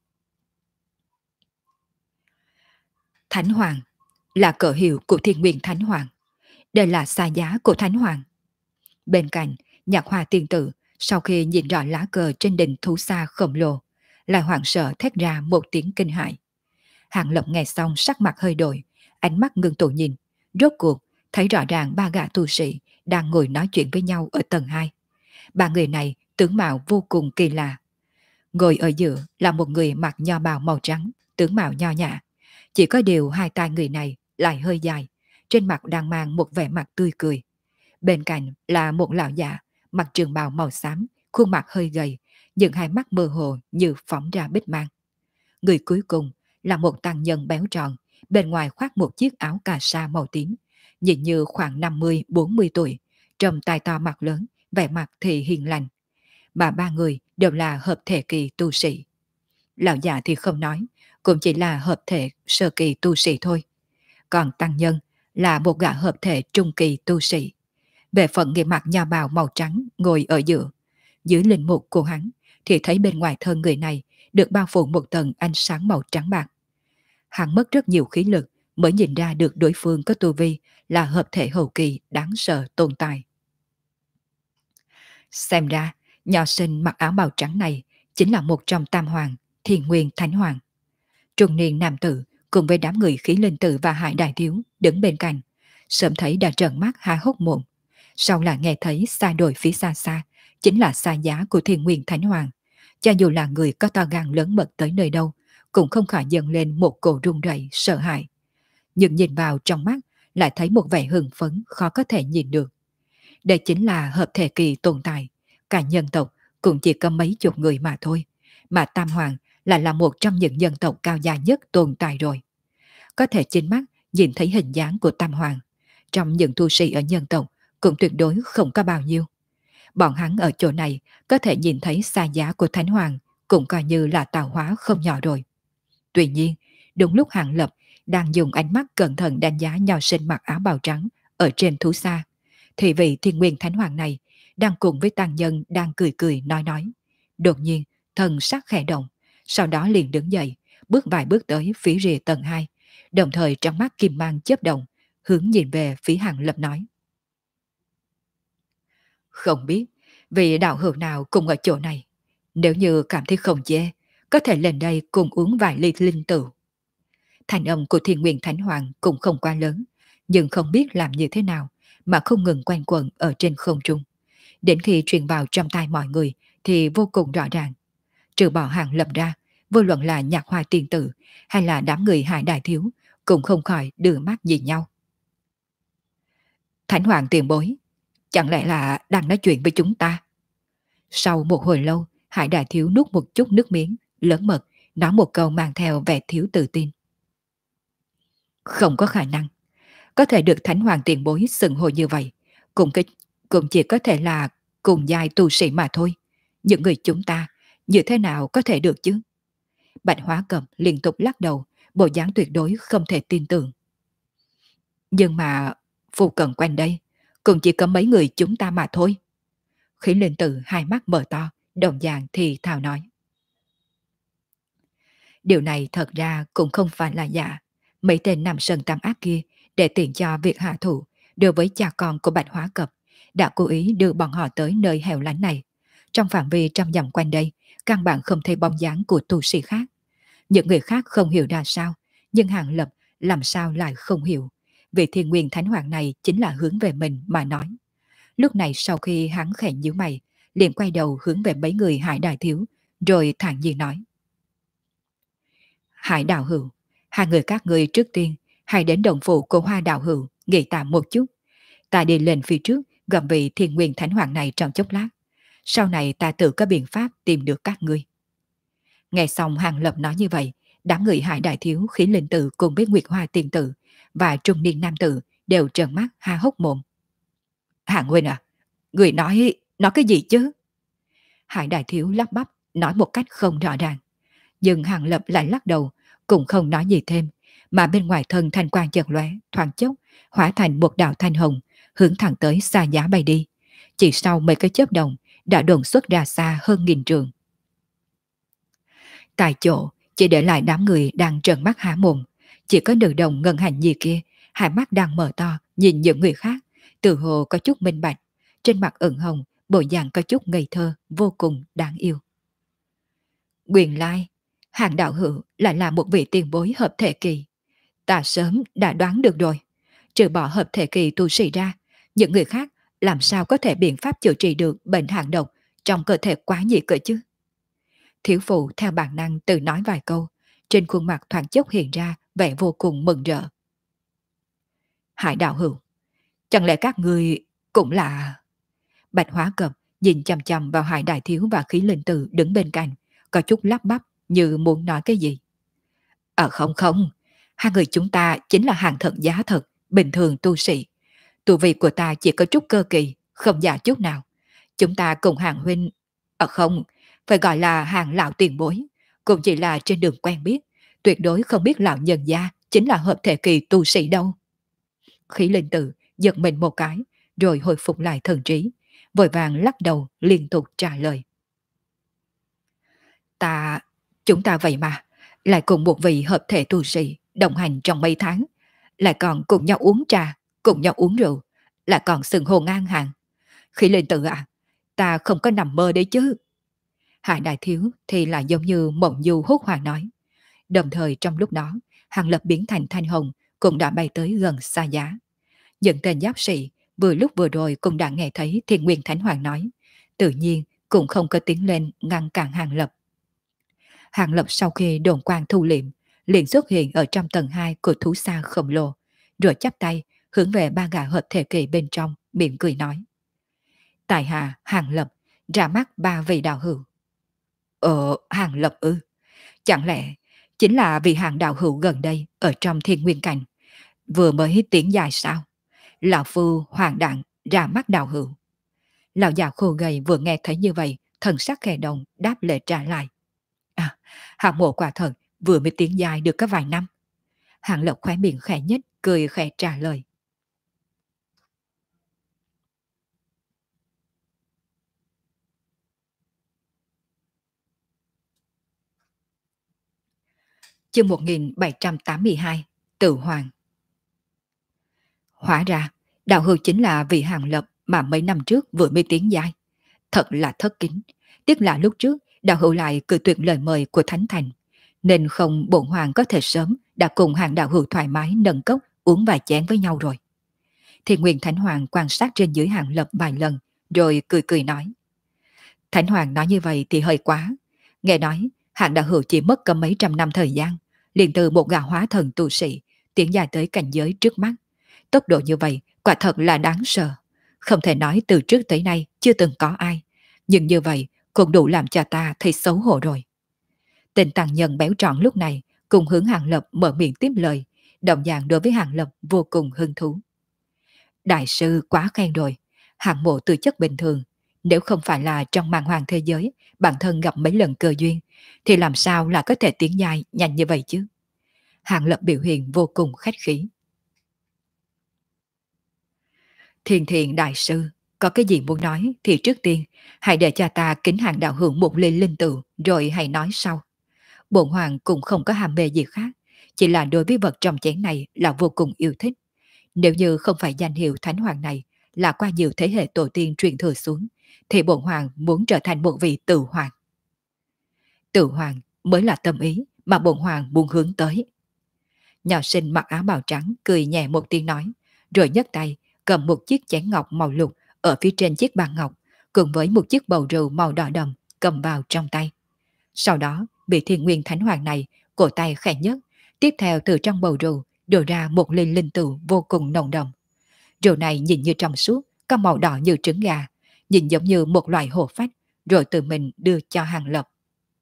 Thánh Hoàng là cờ hiệu của Thiên Nguyên Thánh Hoàng. Đây là xa giá của Thánh Hoàng. Bên cạnh, nhạc hoa tiên tử sau khi nhìn rõ lá cờ trên đỉnh thú xa khổng lồ, lại hoảng sợ thét ra một tiếng kinh hãi. Hàng Lập nghe xong sắc mặt hơi đổi, ánh mắt ngưng tụ nhìn, rốt cuộc thấy rõ ràng ba gã tu sĩ đang ngồi nói chuyện với nhau ở tầng 2. Ba người này tướng mạo vô cùng kỳ lạ. Ngồi ở giữa là một người mặc nho bào màu trắng, tướng mạo nho nhã. Chỉ có điều hai tay người này lại hơi dài, trên mặt đang mang một vẻ mặt tươi cười. Bên cạnh là một lão già, mặc trường bào màu xám, khuôn mặt hơi gầy, nhưng hai mắt mơ hồ như phóng ra bích mang. Người cuối cùng là một tăng nhân béo tròn, bên ngoài khoác một chiếc áo cà sa màu tím, nhìn như khoảng 50-40 tuổi, trông tai to mặt lớn, vẻ mặt thì hiền lành. Mà ba người đều là hợp thể kỳ tu sĩ. Lão già thì không nói, cũng chỉ là hợp thể sơ kỳ tu sĩ thôi. Còn tăng nhân là một gã hợp thể trung kỳ tu sĩ. Về phận người mặc nho bào màu trắng ngồi ở giữa. Dưới linh mục của hắn thì thấy bên ngoài thân người này được bao phủ một tầng ánh sáng màu trắng bạc. Hắn mất rất nhiều khí lực mới nhìn ra được đối phương có tu vi là hợp thể hậu kỳ đáng sợ tồn tại. Xem ra, nho sinh mặc áo bào trắng này chính là một trong tam hoàng, Thiên Nguyên Thánh Hoàng. Trung niên nam tử cùng với đám người khí linh tử và hải đại thiếu đứng bên cạnh, sớm thấy đã trợn mắt há hốc mồm. Sau là nghe thấy xa đồi phía xa xa, chính là xa giá của Thiên Nguyên Thánh Hoàng. Cho dù là người có to gan lớn mật tới nơi đâu, cũng không khỏi dâng lên một cổ run rẩy sợ hãi. Nhưng nhìn vào trong mắt, lại thấy một vẻ hưng phấn khó có thể nhìn được. Đây chính là hợp thể kỳ tồn tại, cả nhân tộc cũng chỉ có mấy chục người mà thôi, mà Tam Hoàng là một trong những nhân tộc cao gia nhất tồn tại rồi. Có thể chính mắt nhìn thấy hình dáng của Tam Hoàng, trong những tu sĩ ở nhân tộc cũng tuyệt đối không có bao nhiêu. Bọn hắn ở chỗ này có thể nhìn thấy xa giá của Thánh Hoàng cũng coi như là tạo hóa không nhỏ rồi. Tuy nhiên, đúng lúc Hàng Lập đang dùng ánh mắt cẩn thận đánh giá nho sinh mặc áo bào trắng ở trên thú xa, thì vị Thiên Nguyên Thánh Hoàng này đang cùng với tăng nhân đang cười cười nói. Đột nhiên, thần sắc khẽ động, sau đó liền đứng dậy, bước vài bước tới phía rìa tầng 2, đồng thời trong mắt kim mang chớp động, hướng nhìn về phía Hàng Lập nói. Không biết vị đạo hữu nào cùng ở chỗ này, nếu như cảm thấy không chê, có thể lên đây cùng uống vài ly linh tử. Thành âm của Thiên Nguyên Thánh Hoàng cũng không quá lớn, nhưng không biết làm như thế nào mà không ngừng quanh quẩn ở trên không trung. Đến khi truyền vào trong tai mọi người thì vô cùng rõ ràng. Trừ bỏ Hàng Lập ra, vô luận là Nhạc Hoa Tiên Tử hay là đám người Hải Đại Thiếu cũng không khỏi đưa mắt nhìn nhau. Thánh Hoàng tiền bối, chẳng lẽ là đang nói chuyện với chúng ta? Sau một hồi lâu, Hải Đại Thiếu nuốt một chút nước miếng, lớn mật, nói một câu mang theo vẻ thiếu tự tin. Không có khả năng. Có thể được Thánh Hoàng tiền bối xưng hô như vậy, cũng chỉ có thể là cùng giai tu sĩ mà thôi. Những người chúng ta, như thế nào có thể được chứ? Bạch Hóa Cầm liên tục lắc đầu, bộ dáng tuyệt đối không thể tin tưởng. Nhưng mà, phu cận quanh đây, cũng chỉ có mấy người chúng ta mà thôi. Khí Linh Tử hai mắt mở to, đồng dạng thì thào nói. Điều này thật ra cũng không phải là giả. Mấy tên nằm sân tam ác kia, để tiện cho việc hạ thủ, đối với cha con của Bạch Hóa Cập, đã cố ý đưa bọn họ tới nơi hẻo lánh này. Trong phạm vi trăm dặm quanh đây, căn bản không thấy bóng dáng của tu sĩ khác. Những người khác không hiểu ra sao, nhưng Hàng Lập làm sao lại không hiểu. Vì Thiên Nguyên Thánh Hoàng này chính là hướng về mình mà nói. Lúc này sau khi hắn khẽ nhíu mày, liền quay đầu hướng về mấy người Hải Đại Thiếu, rồi thản nhiên nói. Hải Đạo Hữu, hai người các ngươi trước tiên hãy đến đồng phụ của Hoa Đạo Hữu nghỉ tạm một chút. Ta đi lên phía trước gặp vị Thiên Nguyên Thánh Hoàng này trong chốc lát. Sau này ta tự có biện pháp tìm được các ngươi. Nghe xong Hàng Lập nói như vậy, đám người Hải Đại Thiếu, Khí Linh Tử cùng với Nguyệt Hoa Tiên Tử và Trung Niên Nam Tử đều trợn mắt há hốc mồm. Hàng Huynh à, người nói cái gì chứ? Hải Đại Thiếu lắp bắp nói một cách không rõ ràng. Nhưng Hàng Lập lại lắc đầu, cũng không nói gì thêm, mà bên ngoài thân thanh quang chợt lóe, thoáng chốc, hóa thành một đạo thanh hồng, hướng thẳng tới xa giá bay đi. Chỉ sau mấy cái chớp đồng, đã đồn xuất ra xa hơn 1000 trường. Tại chỗ, chỉ để lại đám người đang trợn mắt há mồm. Chỉ có nữ đồng ngân hành nhi kia, hai mắt đang mở to, nhìn những người khác, từ hồ có chút minh bạch, trên mặt ửng hồng, bộ dạng có chút ngây thơ, vô cùng đáng yêu. Quyền lai, Hàng đạo hữu lại là một vị tiền bối hợp thể kỳ. Ta sớm đã đoán được rồi. Trừ bỏ hợp thể kỳ tu sĩ ra, những người khác làm sao có thể biện pháp chữa trị được bệnh hàng độc trong cơ thể quá nhị cơ chứ? Thiếu phụ theo bản năng tự nói vài câu, trên khuôn mặt thoáng chốc hiện ra vẻ vô cùng mừng rỡ. Hải đạo hữu, chẳng lẽ các người cũng là... Bạch Hóa Cập nhìn chằm chằm vào Hải Đại Thiếu và Khí Linh Tử đứng bên cạnh, có chút lắp bắp như muốn nói cái gì. Không không, hai người chúng ta chính là hàng thật giá thật, bình thường tu sĩ. Tu vi của ta chỉ có chút cơ kỳ, không giả chút nào. Chúng ta cùng hàng huynh... Không, phải gọi là hàng lão tiền bối. Cũng chỉ là trên đường quen biết, tuyệt đối không biết lão nhân gia chính là hợp thể kỳ tu sĩ đâu. Khí Linh Tử giật mình một cái, rồi hồi phục lại thần trí, vội vàng lắc đầu liên tục trả lời. Chúng ta vậy mà, lại cùng một vị hợp thể tu sĩ đồng hành trong mấy tháng, lại còn cùng nhau uống trà, cùng nhau uống rượu, lại còn xưng hô ngang hàng. Khí Linh Tử à, ta không có nằm mơ đấy chứ. Hải Đại Thiếu thì là giống như mộng du hốt hoảng nói. Đồng thời trong lúc đó, Hàng Lập biến thành thanh hồng cũng đã bay tới gần xa giá. Những tên giáp sĩ vừa lúc vừa rồi cũng đã nghe thấy Thiên Nguyên Thánh Hoàng nói, tự nhiên cũng không có tiến lên ngăn cản Hàng Lập. Hàng Lập sau khi đồn quang thu liệm, liền xuất hiện ở trong tầng 2 của thú xa khổng lồ, rồi chắp tay hướng về ba gã hợp thể kỳ bên trong, miệng cười nói. Tại hạ Hàng Lập, ra mắt ba vị đạo hữu. Hàng Lập ư? Chẳng lẽ chính là vì Hàng đạo hữu gần đây ở trong Thiên Nguyên Cảnh, vừa mới tiến dài sao? Lão phu Hoàng Đặng ra mắt đạo hữu. Lão già khô gầy vừa nghe thấy như vậy, thần sắc khẽ động đáp lễ trả lại. Hạng mộ quả thật vừa mới tiến dài được có vài năm. Hàng Lập khóe miệng khẽ nhếch, cười khẽ trả lời. Chương 1782, Tự Hoàng. Hóa ra, đạo hữu chính là vị Hàng Lập mà mấy năm trước vừa mới tiến giai. Thật là thất kính. Tiếc là lúc trước, đạo hữu lại cự tuyệt lời mời của Thánh Thành, nên không bổn hoàng có thể sớm đã cùng Hàng đạo hữu thoải mái nâng cốc uống vài chén với nhau rồi. Thì Nguyên Thánh Hoàng quan sát trên dưới Hàng Lập vài lần, rồi cười cười nói. Thánh Hoàng nói như vậy thì hơi quá. Nghe nói, Hàng đạo hữu chỉ mất có mấy trăm năm thời gian, liền từ một gã hóa thần tu sĩ, tiến dài tới cảnh giới trước mắt. Tốc độ như vậy, quả thật là đáng sợ. Không thể nói từ trước tới nay chưa từng có ai. Nhưng như vậy, cũng đủ làm cho ta thấy xấu hổ rồi. Tên tăng nhân béo tròn lúc này, cùng hướng Hàng Lập mở miệng tiếp lời, đồng dạng đối với Hàng Lập vô cùng hứng thú. Đại sư quá khen rồi, Hàng mộ tư chất bình thường, nếu không phải là trong màn hoàng thế giới, bản thân gặp mấy lần cơ duyên, thì làm sao là có thể tiến dài nhanh như vậy chứ? Hàng Lập biểu hiện vô cùng khách khí. Thiên Thiện đại sư, có cái gì muốn nói thì trước tiên, hãy để cho ta kính Hàng đạo hữu một ly linh tựu, rồi hãy nói sau. Bổn hoàng cũng không có ham mê gì khác, chỉ là đối với vật trong chén này là vô cùng yêu thích. Nếu như không phải danh hiệu Thánh Hoàng này là qua nhiều thế hệ tổ tiên truyền thừa xuống, thì bổn hoàng muốn trở thành một vị tự hoàng. Tự hoàng mới là tâm ý mà bổn hoàng muốn hướng tới. Nhỏ sinh mặc áo bào trắng cười nhẹ một tiếng nói, rồi nhấc tay cầm một chiếc chén ngọc màu lục ở phía trên chiếc bàn ngọc, cùng với một chiếc bầu rượu màu đỏ đậm cầm vào trong tay. Sau đó, vị Thiên Nguyên Thánh Hoàng này cổ tay khẽ nhấc, tiếp theo từ trong bầu rượu đổ ra một ly linh tựu vô cùng nồng đậm. Rượu này nhìn như trong suốt, có màu đỏ như trứng gà, nhìn giống như một loại hồ phách, rồi từ mình đưa cho Hàng Lập.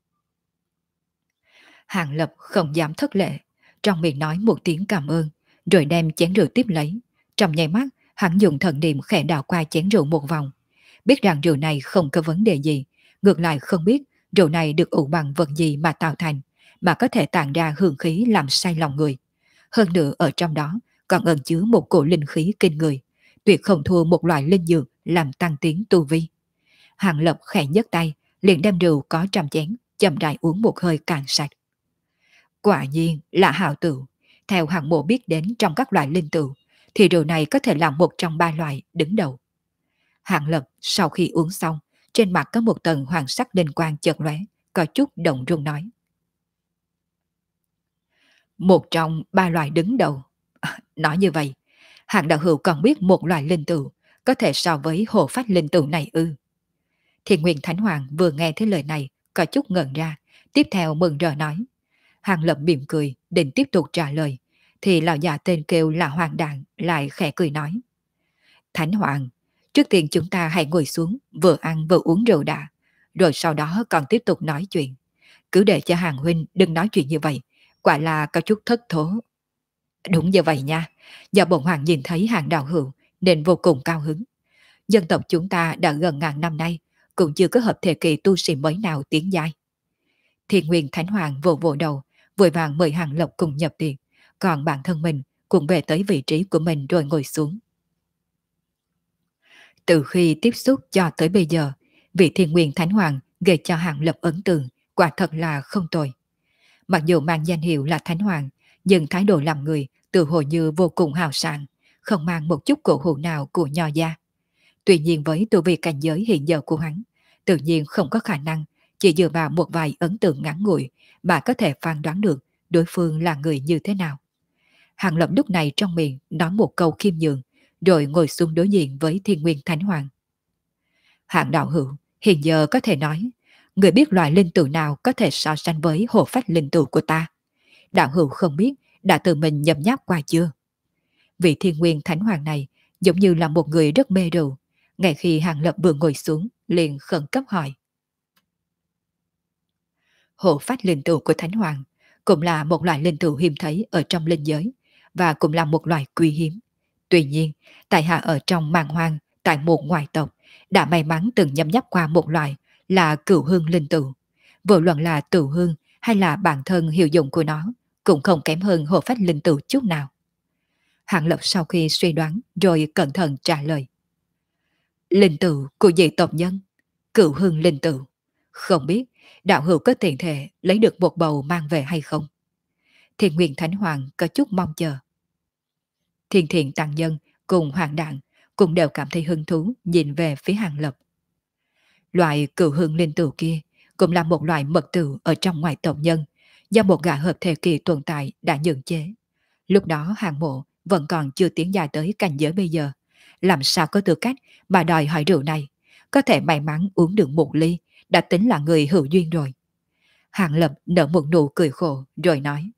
Hàng Lập không dám thất lễ, trong miệng nói một tiếng cảm ơn, rồi đem chén rượu tiếp lấy. Trong nháy mắt, hắn dùng thần niệm khẽ đảo qua chén rượu một vòng. Biết rằng rượu này không có vấn đề gì, ngược lại không biết rượu này được ủ bằng vật gì mà tạo thành, mà có thể tản ra hương khí làm say lòng người. Hơn nữa ở trong đó còn ẩn chứa một cổ linh khí kinh người, tuyệt không thua một loại linh dược làm tăng tiến tu vi. Hàng Lập khẽ nhấc tay, liền đem rượu có trong chén, chậm rãi uống một hơi cạn sạch. Quả nhiên là hảo tựu. Theo Hàng Mộ biết đến trong các loại linh tựu, thì rượu này có thể là một trong ba loại đứng đầu. Hàng Lập sau khi uống xong, trên mặt có một tầng hoàng sắc linh quang chợt lóe, có chút động run nói. Một trong ba loài đứng đầu. Nói như vậy, Hàng đạo hữu còn biết một loài linh tựu có thể so với hồ phách linh tựu này ư? Thiên Nguyên Thánh Hoàng vừa nghe thấy lời này, có chút ngẩn ra, tiếp theo mừng rỡ nói. Hàng Lập mỉm cười, định tiếp tục trả lời, thì lão già tên kêu là Hoàng Đạn lại khẽ cười nói. Thánh Hoàng, trước tiên chúng ta hãy ngồi xuống, vừa ăn vừa uống rượu đã, rồi sau đó còn tiếp tục nói chuyện. Cứ để cho Hàng Huynh đừng nói chuyện như vậy, quả là có chút thất thố. Đúng như vậy nha, do bổn hoàng nhìn thấy Hàng đạo hữu nên vô cùng cao hứng. Dân tộc chúng ta đã gần ngàn năm nay cũng chưa có hợp thể kỳ tu sĩ mới nào tiến giai. Thiên Nguyên Thánh Hoàng vỗ vỗ đầu, vội vàng mời Hàng Lập cùng nhập tiệc, còn bản thân mình cũng về tới vị trí của mình rồi ngồi xuống. Từ khi tiếp xúc cho tới bây giờ, vị Thiên Nguyên Thánh Hoàng gây cho Hàng Lập ấn tượng quả thật là không tồi. Mặc dù mang danh hiệu là Thánh Hoàng, nhưng thái độ làm người tự hồ như vô cùng hào sảng, không mang một chút cổ hủ nào của nho gia. Tuy nhiên với tu vi cảnh giới hiện giờ của hắn, tự nhiên không có khả năng chỉ dựa vào một vài ấn tượng ngắn ngủi mà có thể phán đoán được đối phương là người như thế nào. Hàng Lập lúc này trong miệng nói một câu khiêm nhường, rồi ngồi xuống đối diện với Thiên Nguyên Thánh Hoàng. Hạng đạo hữu, hiện giờ có thể nói, người biết loại linh tù nào có thể so sánh với hồ phách linh tù của ta. Đạo hữu không biết đã tự mình nhấm nháp qua chưa? Vị Thiên Nguyên Thánh Hoàng này giống như là một người rất mê rượu. Ngay khi Hàng Lập vừa ngồi xuống, liền khẩn cấp hỏi. Hộ phách linh tù của Thánh Hoàng cũng là một loại linh tù hiếm thấy ở trong linh giới và cũng là một loại quý hiếm. Tuy nhiên, tại hạ ở trong màn hoang tại một ngoại tộc đã may mắn từng nhấm nháp qua một loại là cửu hương linh tù. Vô luận là tự hương hay là bản thân hiệu dụng của nó cũng không kém hơn hộ phách linh tù chút nào. Hàng Lập sau khi suy đoán rồi cẩn thận trả lời. Linh tù của dị tộc nhân, cửu hương linh tù. Không biết đạo hữu có tiền thể lấy được một bầu mang về hay không? Thiên Nguyên Thánh Hoàng có chút mong chờ. Thiên Thiện Tăng Nhân cùng Hoàng Đạn cũng đều cảm thấy hứng thú nhìn về phía Hàng Lập. Loại cửu hương linh tù kia cũng là một loại mật tù ở trong ngoại tộc nhân do một gã hợp thể kỳ tồn tại đã nhượng chế. Lúc đó Hàng Mộ vẫn còn chưa tiến dài tới cảnh giới bây giờ, làm sao có tư cách mà đòi hỏi rượu này, có thể may mắn uống được một ly đã tính là người hữu duyên rồi. Hàng Lập nở một nụ cười khổ rồi nói.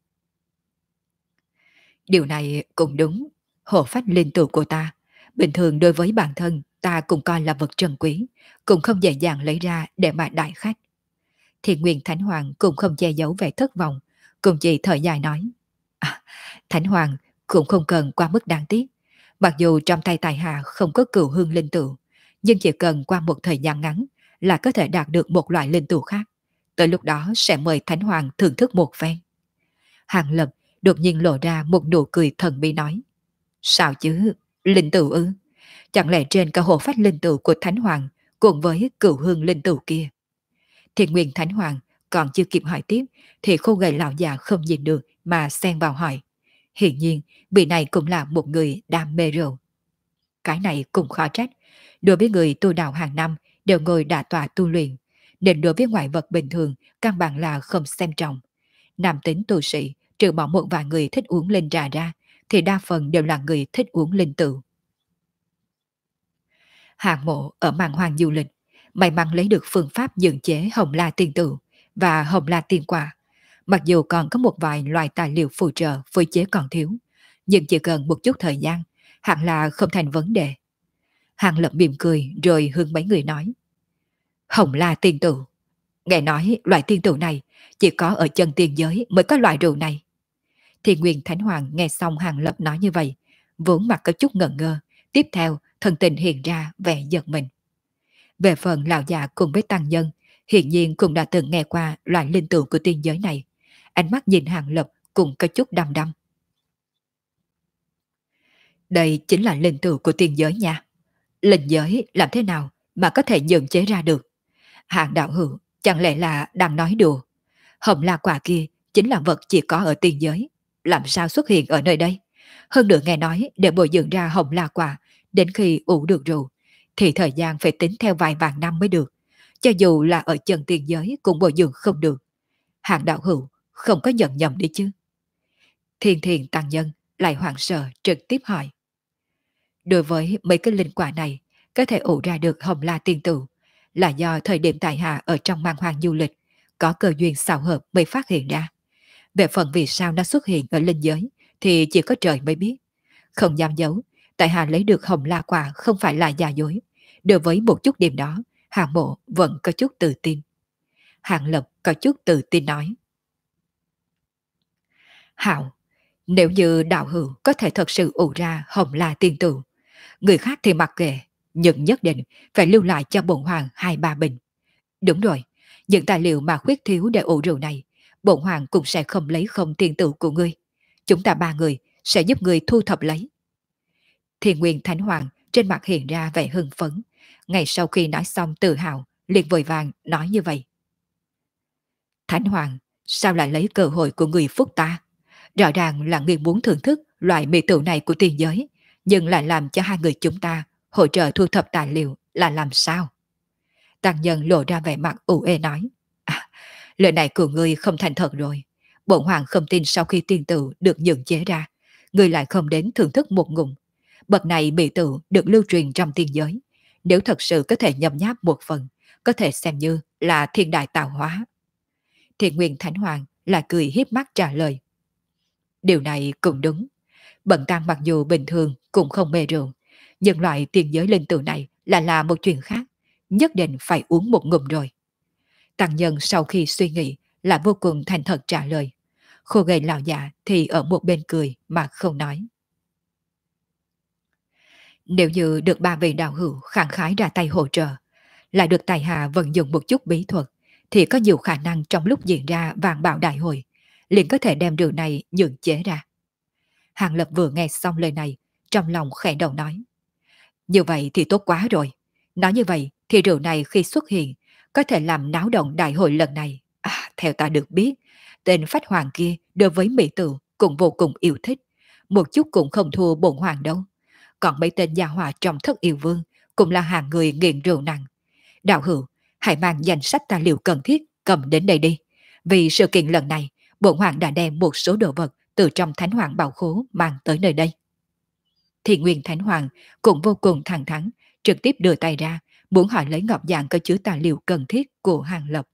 Điều này cũng đúng, hộ phách linh tù của ta, bình thường đối với bản thân ta cũng coi là vật trân quý, cũng không dễ dàng lấy ra để mà đại khách. Thiên Nguyên Thánh Hoàng cũng không che giấu vẻ thất vọng, cùng chỉ thở dài nói. À, Thánh Hoàng cũng không cần qua mức đáng tiếc. Mặc dù trong tay tài hạ không có cửu hương linh tụ, nhưng chỉ cần qua một thời gian ngắn là có thể đạt được một loại linh tụ khác. Tới lúc đó sẽ mời Thánh Hoàng thưởng thức một phen. Hàng Lập đột nhiên lộ ra một nụ cười thần bí nói. Sao chứ? Linh tụ ư? Chẳng lẽ trên cả hồ phách linh tụ của Thánh Hoàng cùng với cửu hương linh tụ kia? Thiên Nguyên Thánh Hoàng còn chưa kịp hỏi tiếp thì khô gầy lão già không nhìn được mà xen vào hỏi. Hiển nhiên, vị này cũng là một người đam mê rượu. Cái này cũng khó trách. Đối với người tu đạo hàng năm đều ngồi đả tọa tu luyện, nên đối với ngoại vật bình thường căn bản là không xem trọng. Nam tính tu sĩ, trừ bỏ một vài người thích uống linh trà ra, thì đa phần đều là người thích uống linh tự. Hàng Mộ ở màn hoàng du lịch, may mắn lấy được phương pháp dưỡng chế hồng la tiên tử và hồng la tiên quả. Mặc dù còn có một vài loại tài liệu phụ trợ phối chế còn thiếu, nhưng chỉ cần một chút thời gian, hẳn là không thành vấn đề. Hàng Lập mỉm cười rồi hướng mấy người nói. Hồng la tiên tử. Nghe nói loại tiên tử này chỉ có ở chân tiên giới mới có loại rượu này. Thì Nguyên Thánh Hoàng nghe xong Hàng Lập nói như vậy, vốn mặt có chút ngẩn ngơ, tiếp theo thần tình hiện ra vẻ giật mình. Về phần lão già cùng với tăng nhân, hiển nhiên cũng đã từng nghe qua loại linh tử của tiên giới này. Ánh mắt nhìn Hàng Lập cũng có chút đăm đăm. Đây chính là linh tử của tiên giới nha. Linh giới làm thế nào mà có thể nhượng chế ra được? Hàng đạo hữu chẳng lẽ là đang nói đùa? Hồng la quả kia chính là vật chỉ có ở tiên giới, làm sao xuất hiện ở nơi đây? Hơn nữa nghe nói để bồi dưỡng ra hồng la quả đến khi ủ được rượu thì thời gian phải tính theo vài vạn năm mới được. cho dù là ở chân tiền giới cũng bồi dưỡng không được. Hạng đạo hữu không có nhận nhầm đi chứ? Thiên Thiền Tăng Nhân lại hoảng sợ trực tiếp hỏi. Đối với mấy cái linh quả này, có thể ủ ra được Hồng La Tiên Tử là do thời điểm tại hạ ở trong mang hoang du lịch, có cơ duyên xảo hợp mới phát hiện ra. Về phần vì sao nó xuất hiện ở linh giới thì chỉ có trời mới biết. Không dám giấu, tại hạ lấy được Hồng La quả không phải là giả dối. Đối với một chút điểm đó, Hàng Mộ vẫn có chút tự tin. Hàng Lập có chút tự tin nói. Hạo, nếu như đạo hữu có thể thật sự ủ ra Hồng La Tiên Tử, người khác thì mặc kệ, nhưng nhất định phải lưu lại cho bổn hoàng 2-3 bình. Đúng rồi, những tài liệu mà khuyết thiếu để ủ rượu này, bổn hoàng cũng sẽ không lấy không tiền tử của ngươi. Chúng ta 3 người sẽ giúp ngươi thu thập lấy. Thiên Nguyên Thánh Hoàng trên mặt hiện ra vẻ hưng phấn. Ngay sau khi nói xong tự hào, liền vội vàng nói như vậy. Thánh Hoàng, sao lại lấy cơ hội của người phúc ta? Rõ ràng là người muốn thưởng thức loại mỹ tựu này của tiền giới, nhưng lại làm cho 2 người chúng ta hỗ trợ thu thập tài liệu là làm sao? Tăng nhân lộ ra vẻ mặt u ê nói. À, lời này của ngươi không thành thật rồi. Bổn hoàng không tin sau khi tiên tử được nhượng chế ra, ngươi lại không đến thưởng thức một ngụm. Bậc này mỹ tựu được lưu truyền trong tiên giới. Nếu thật sự có thể nhấm nháp một phần, có thể xem như là thiên đại tạo hóa. Thiên Nguyên Thánh Hoàng là cười hiếp mắt trả lời. Điều này cũng đúng. Bần tăng mặc dù bình thường cũng không mê rượu, nhưng loại tiền giới linh tử này là một chuyện khác, nhất định phải uống một ngụm rồi. Tăng nhân sau khi suy nghĩ là vô cùng thành thật trả lời. Khô gầy lão già thì ở một bên cười mà không nói. Nếu như được 3 vị đạo hữu khẳng khái ra tay hỗ trợ, lại được tài hạ vận dụng một chút bí thuật, thì có nhiều khả năng trong lúc diễn ra vàng bạo đại hội, liền có thể đem rượu này nhượng chế ra. Hàng Lập vừa nghe xong lời này, trong lòng khẽ đầu nói. Như vậy thì tốt quá rồi. Nói như vậy thì rượu này khi xuất hiện, có thể làm náo động đại hội lần này. À, theo ta được biết, tên Phách Hoàng kia đối với mỹ tử cũng vô cùng yêu thích. Một chút cũng không thua bổn hoàng đâu. Còn mấy tên gia hỏa trong thất yêu vương cũng là hàng người nghiện rượu nặng. Đạo hữu, hãy mang danh sách tài liệu cần thiết cầm đến đây đi. Vì sự kiện lần này, bổn hoàng đã đem một số đồ vật từ trong Thánh Hoàng bảo khố mang tới nơi đây. Thì Nguyên Thánh Hoàng cũng vô cùng thẳng thắn, trực tiếp đưa tay ra, muốn hỏi lấy ngọc dạng có chứa tài liệu cần thiết của Hàng Lập.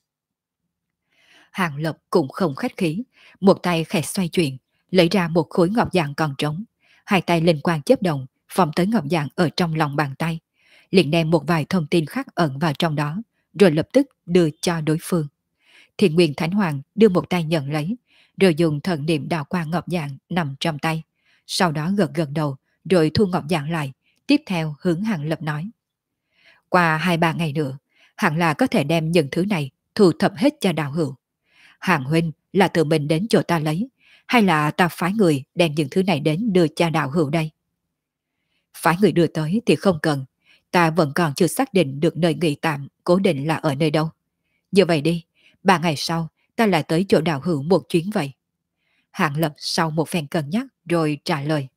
Hàng Lập cũng không khách khí, một tay khẽ xoay chuyển, lấy ra một khối ngọc dạng còn trống, 2 tay linh quang chớp động, phóng tới ngọc dạng ở trong lòng bàn tay, liền đem một vài thông tin khác ẩn vào trong đó, rồi lập tức đưa cho đối phương. Thì Nguyên Thánh Hoàng đưa một tay nhận lấy, rồi dùng thần niệm đào qua ngọc dạng nằm trong tay, sau đó gật gật đầu, rồi thu ngọc dạng lại, tiếp theo hướng Hàng Lập nói. Qua 2-3 ngày nữa, hẳn là có thể đem những thứ này thu thập hết cho đạo hữu. Hàng huynh là tự mình đến chỗ ta lấy, hay là ta phái người đem những thứ này đến đưa cho đạo hữu đây? Phái người đưa tới thì không cần, ta vẫn còn chưa xác định được nơi nghỉ tạm cố định là ở nơi đâu. Như vậy đi, 3 ngày sau ta lại tới chỗ đạo hữu một chuyến vậy. Hàng Lập sau một phen cân nhắc rồi trả lời.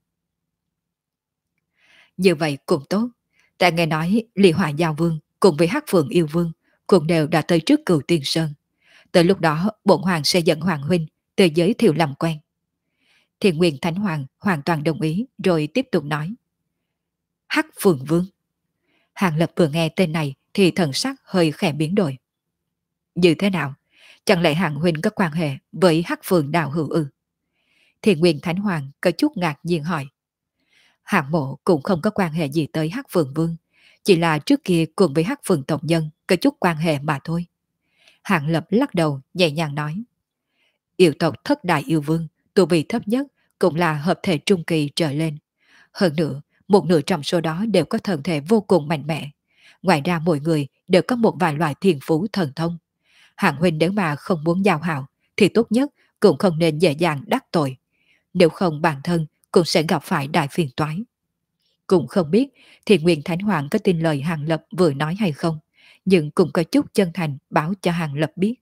Như vậy cũng tốt. Ta nghe nói Ly Hỏa Giao Vương cùng với Hắc Phượng Yêu Vương cũng đều đã tới trước Cửu Tiên Sơn. Tới lúc đó bổn hoàng sẽ dẫn Hoàng huynh tới giới thiệu làm quen. Thiên Nguyên Thánh Hoàng hoàn toàn đồng ý rồi tiếp tục nói. Hắc Phượng Vương. Hàng Lập vừa nghe tên này thì thần sắc hơi khẽ biến đổi. Như thế nào? Chẳng lẽ Hàng huynh có quan hệ với Hắc Phượng đạo hữu ư? Thiên Nguyên Thánh Hoàng có chút ngạc nhiên hỏi. Hạng Mộ cũng không có quan hệ gì tới Hắc Phượng Vương, chỉ là trước kia cùng với Hắc Phượng tộc nhân có chút quan hệ mà thôi. Hạng Lập lắc đầu nhẹ nhàng nói. Yêu tộc thất đại yêu vương, tu vi thấp nhất cũng là hợp thể trung kỳ trở lên. Hơn nữa, một nửa trong số đó đều có thân thể vô cùng mạnh mẽ. Ngoài ra mỗi người đều có một vài loại thiên phú thần thông. Hạng huynh nếu mà không muốn giao hảo, thì tốt nhất cũng không nên dễ dàng đắc tội. Nếu không bản thân cũng sẽ gặp phải đại phiền toái. Cũng không biết thì Nguyên Thánh Hoàng có tin lời Hàng Lập vừa nói hay không, nhưng cũng có chút chân thành báo cho Hàng Lập biết.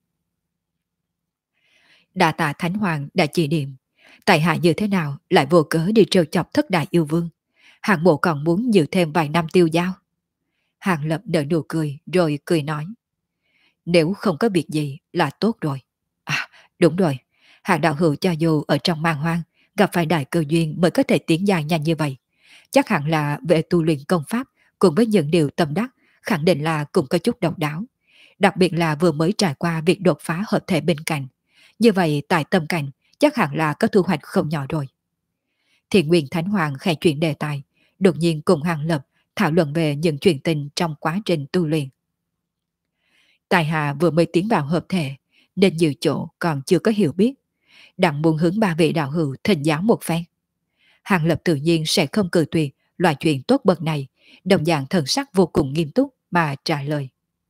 Đa tạ Thánh Hoàng đã chỉ điểm, tại hạ như thế nào lại vô cớ đi trêu chọc thất đại yêu vương. Hàng Mộ còn muốn giữ thêm vài năm tiêu giao. Hàng Lập nở nụ cười rồi cười nói. Nếu không có việc gì là tốt rồi. À, đúng rồi. Hàng đạo hữu cho dù ở trong man hoang, gặp phải đại cơ duyên mới có thể tiến dài nhanh như vậy. Chắc hẳn là về tu luyện công pháp cùng với những điều tâm đắc, khẳng định là cũng có chút độc đáo. Đặc biệt là vừa mới trải qua việc đột phá hợp thể bên cạnh. Như vậy tại tâm cảnh chắc hẳn là có thu hoạch không nhỏ rồi. Thì Nguyên Thánh Hoàng khai chuyện đề tài, đột nhiên cùng Hàng Lập thảo luận về những chuyện tình trong quá trình tu luyện. Tài Hạ vừa mới tiến vào hợp thể, nên nhiều chỗ còn chưa có hiểu biết. Đặng muốn hướng ba vị đạo hữu thỉnh giáo một phen. Hàng Lập tự nhiên sẽ không cự tuyệt loại chuyện tốt bậc này, đồng dạng thần sắc vô cùng nghiêm túc mà trả lời.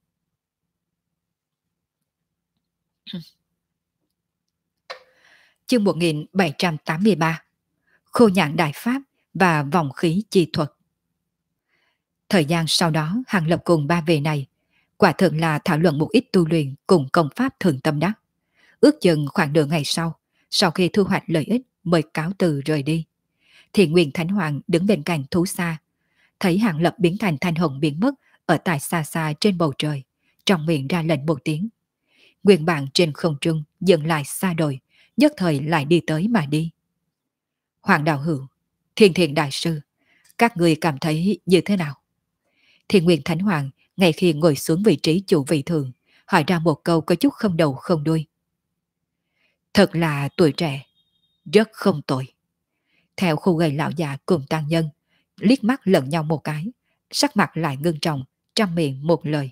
Chương 1783 Khô nhạn đại pháp và vòng khí chi thuật. Thời gian sau đó Hàng Lập cùng ba vị này quả thực là thảo luận một ít tu luyện cùng công pháp thường tâm đắc. Ước chừng khoảng nửa ngày sau khi thu hoạch lợi ích mới cáo từ rời đi. Thì Nguyên Thánh Hoàng đứng bên cạnh thú xa, thấy Hàng Lập biến thành thanh hồng biến mất ở tại xa xa trên bầu trời, trong miệng ra lệnh một tiếng. Nguyên bản trên không trung dừng lại xa đồi, nhất thời lại đi tới mà đi. Hoàng đạo hữu, Thiên Thiện đại sư, các người cảm thấy như thế nào? Thì Nguyên Thánh Hoàng ngay khi ngồi xuống vị trí chủ vị thường, hỏi ra một câu có chút không đầu không đuôi. Thật là tuổi trẻ, rất không tội. Theo khu gầy lão già cùng tăng nhân, liếc mắt lẫn nhau một cái, sắc mặt lại ngưng trọng, trong miệng một lời.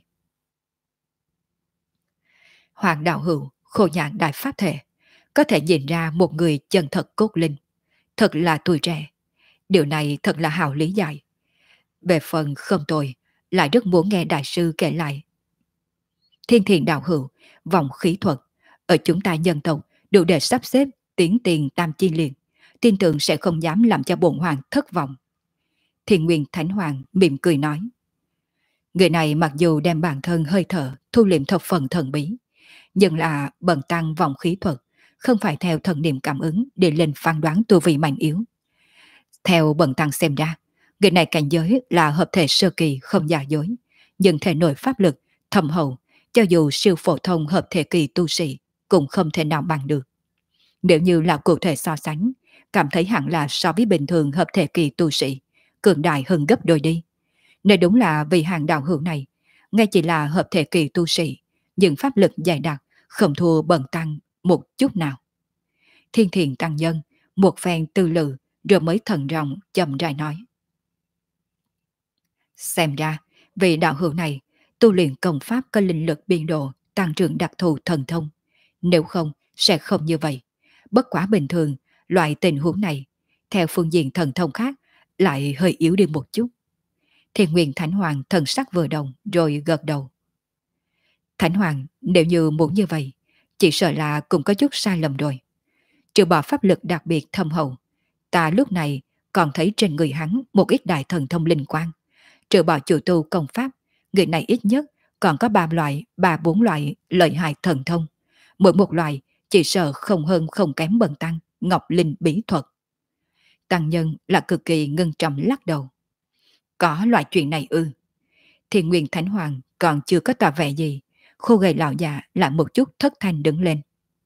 Hoàng đạo hữu, khô nhạn đại pháp thể, có thể nhìn ra một người chân thật cốt linh. Thật là tuổi trẻ. Điều này thật là hào lý giải. Về phần không tồi, lại rất muốn nghe đại sư kể lại. Thiên Thiện đạo hữu, vòng khí thuật, ở chúng ta nhân tộc đủ để sắp xếp tiến tiền tam chi liền, tin tưởng sẽ không dám làm cho bổn hoàng thất vọng. Thiên Nguyên Thánh Hoàng mỉm cười nói. Người này mặc dù đem bản thân hơi thở thu liệm thập phần thần bí, nhưng là bần tăng vòng khí thuật, không phải theo thần niệm cảm ứng để lên phán đoán tu vi mạnh yếu. Theo bần tăng xem ra, người này cảnh giới là hợp thể sơ kỳ không giả dối, nhưng thể nội pháp lực thâm hậu, cho dù siêu phổ thông hợp thể kỳ tu sĩ cũng không thể nào bằng được. Nếu như là cụ thể so sánh, cảm thấy hẳn là so với bình thường hợp thể kỳ tu sĩ, cường đại hơn gấp đôi đi. Nơi đúng là vì hàng đạo hữu này, ngay chỉ là hợp thể kỳ tu sĩ, nhưng pháp lực dày đặc, không thua bần tăng một chút nào. Thiên Thiện tăng nhân, một phen tư lự, rồi mới thần rộng chậm rãi nói. Xem ra, vị đạo hữu này, tu luyện công pháp có linh lực biên độ, tăng trưởng đặc thù thần thông. Nếu không, sẽ không như vậy. Bất quá bình thường, loại tình huống này, theo phương diện thần thông khác, lại hơi yếu đi một chút. Thiên Nguyên Thánh Hoàng thần sắc vừa đồng rồi gật đầu. Thánh Hoàng, nếu như muốn như vậy, chỉ sợ là cũng có chút sai lầm rồi. Trừ bỏ pháp lực đặc biệt thâm hậu, ta lúc này còn thấy trên người hắn một ít đại thần thông linh quan. Trừ bỏ chủ tu công pháp, người này ít nhất còn có ba bốn loại lợi hại thần thông. Mỗi một loại chỉ sợ không hơn không kém bần tăng Ngọc Linh bí thuật. Tăng nhân là cực kỳ ngưng trọng lắc đầu. Có loại chuyện này ư? Thì Nguyên Thánh Hoàng còn chưa có tỏ vẻ gì, khô gầy lão già lại một chút thất thanh đứng lên.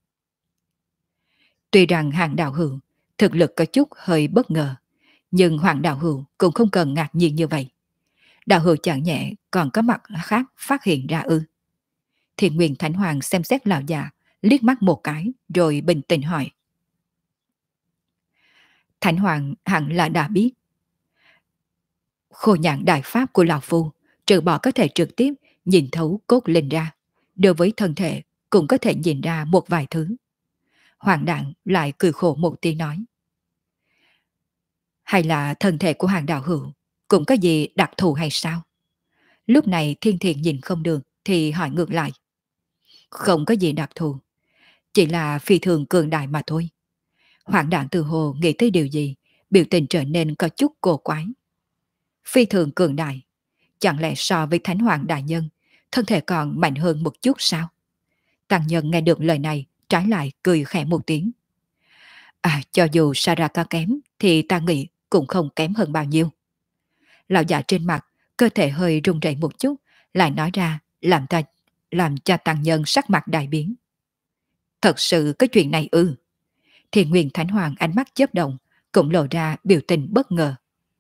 Tuy rằng Hàng đạo hữu thực lực có chút hơi bất ngờ, nhưng Hoàng đạo hữu cũng không cần ngạc nhiên như vậy. Đạo hữu chẳng nhẹ còn có mặt khác phát hiện ra ư? Thì Nguyên Thánh Hoàng xem xét lão già, liếc mắt một cái rồi bình tĩnh hỏi. Thánh Hoàng hẳn là đã biết. Khô nhạn đại pháp của lão phu, trừ bỏ có thể trực tiếp nhìn thấu cốt linh ra, đối với thân thể cũng có thể nhìn ra một vài thứ. Hoàng đạn lại cười khổ một tiếng nói. Hay là thân thể của Hoàng đạo hữu cũng có gì đặc thù hay sao? Lúc này Thiên Thiện nhìn không được thì hỏi ngược lại. Không có gì đặc thù, chỉ là phi thường cường đại mà thôi. Hoàng đạn từ hồ nghĩ tới điều gì, biểu tình trở nên có chút cổ quái. Phi thường cường đại, chẳng lẽ so với Thánh Hoàng đại nhân, thân thể còn mạnh hơn một chút sao? Tăng nhân nghe được lời này, trái lại cười khẽ một tiếng. À, cho dù Saraka kém, thì ta nghĩ cũng không kém hơn bao nhiêu. Lão già trên mặt cơ thể hơi run rẩy một chút, lại nói ra làm cho tăng nhân sắc mặt đại biến. Thật sự có chuyện này ư? Thì Nguyên Thánh Hoàng ánh mắt chớp động, cũng lộ ra biểu tình bất ngờ.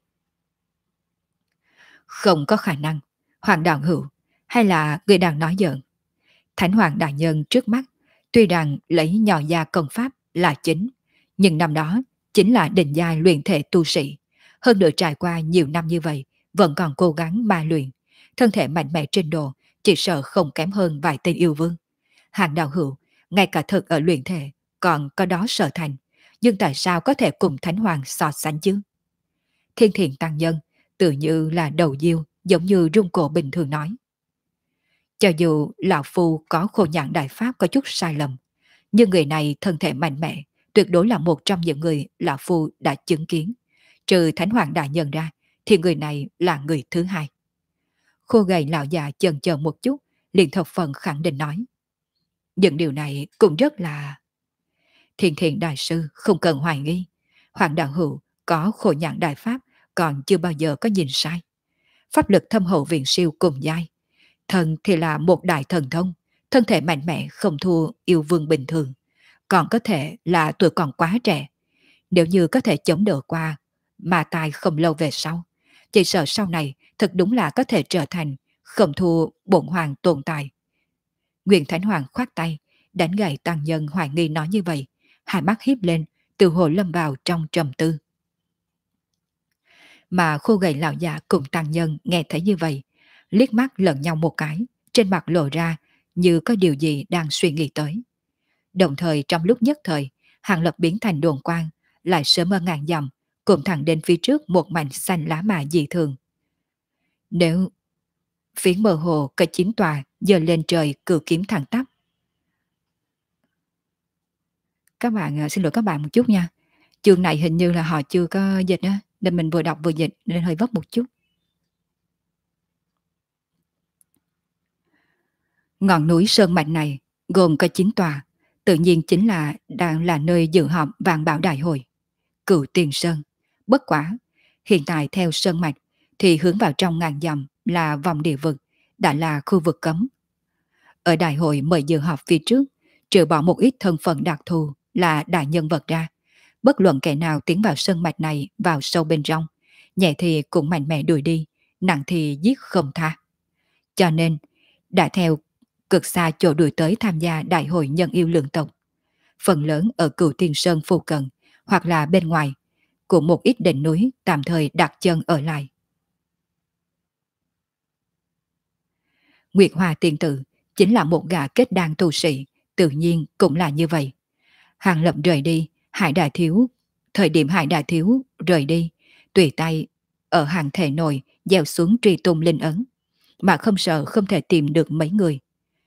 Không có khả năng, Hoàng đạo hữu, hay là người đang nói giỡn? Thánh Hoàng đại nhân trước mắt, tuy rằng lấy nhỏ gia công pháp là chính, nhưng năm đó chính là định giai luyện thể tu sĩ. Hơn nữa trải qua nhiều năm như vậy, vẫn còn cố gắng ma luyện. Thân thể mạnh mẽ trình độ, chỉ sợ không kém hơn vài tên yêu vương. Hàng đạo hữu, ngay cả thực ở luyện thể, còn có đó sở thành. Nhưng tại sao có thể cùng Thánh Hoàng so sánh chứ? Thiên thiện tăng nhân, tự như là đầu diêu, giống như rung cổ bình thường nói. Cho dù lão phu có khô nhạn đại pháp có chút sai lầm, nhưng người này thân thể mạnh mẽ, tuyệt đối là một trong những người lão phu đã chứng kiến. Trừ Thánh Hoàng đại nhân ra, thì người này là người thứ hai. Khô gầy lão già chần chờ một chút, liền thập phần khẳng định nói. Những điều này cũng rất là... Thiên thiện đại sư không cần hoài nghi. Hoàng đạo hữu có khổ nhạn đại pháp, còn chưa bao giờ có nhìn sai. Pháp lực thâm hậu viện siêu cùng giai. Thần thì là một đại thần thông, thân thể mạnh mẽ không thua yêu vương bình thường. Còn có thể là tuổi còn quá trẻ. Nếu như có thể chống đỡ qua mà tài không lâu về sau, chỉ sợ sau này thật đúng là có thể trở thành không thua bổn hoàng tồn tại. Nguyễn Thánh Hoàng khoát tay, đánh gậy tăng nhân hoài nghi nói như vậy, hai mắt híp lên, từ hồ lâm vào trong trầm tư. Mà khô gầy lão già cùng tăng nhân nghe thấy như vậy, liếc mắt lẫn nhau một cái, trên mặt lộ ra như có điều gì đang suy nghĩ tới. Đồng thời trong lúc nhất thời, Hàng Lập biến thành đồn quang, lại sớm ở ngàn dặm, cùng thẳng đến phía trước một mảnh xanh lá mạ dị thường. Nếu phiến mơ hồ có 9 tòa giờ lên trời cử kiếm thẳng tắp. Các bạn xin lỗi các bạn một chút nha. Chương này hình như là họ chưa có dịch á, nên mình vừa đọc vừa dịch nên hơi vấp một chút. Ngọn núi Sơn Mạch này gồm có 9 tòa, tự nhiên chính là đang là nơi dự họp vạn bảo đại hội. Cửu Tiền Sơn, bất quả, hiện tại theo Sơn Mạch thì hướng vào trong ngàn dặm là vòng địa vực, đã là khu vực cấm. Ở đại hội mời dự họp phía trước, trừ bỏ một ít thân phận đặc thù là đại nhân vật ra, bất luận kẻ nào tiến vào sơn mạch này vào sâu bên trong, nhẹ thì cũng mạnh mẽ đuổi đi, nặng thì giết không tha. Cho nên, đã theo cực xa chỗ đuổi tới tham gia đại hội nhân yêu lượng tộc. Phần lớn ở Cửu Tiên Sơn phụ cận, hoặc là bên ngoài, của một ít đỉnh núi tạm thời đặt chân ở lại. Nguyệt Hòa Tiên Tử chính là một gã kết đan tu sĩ, tự nhiên cũng là như vậy. Hàng Lập rời đi, Hải Đại Thiếu, thời điểm Hải Đại Thiếu rời đi, tùy tay ở hàng thể nội gieo xuống truy tung linh ấn, mà không sợ không thể tìm được mấy người.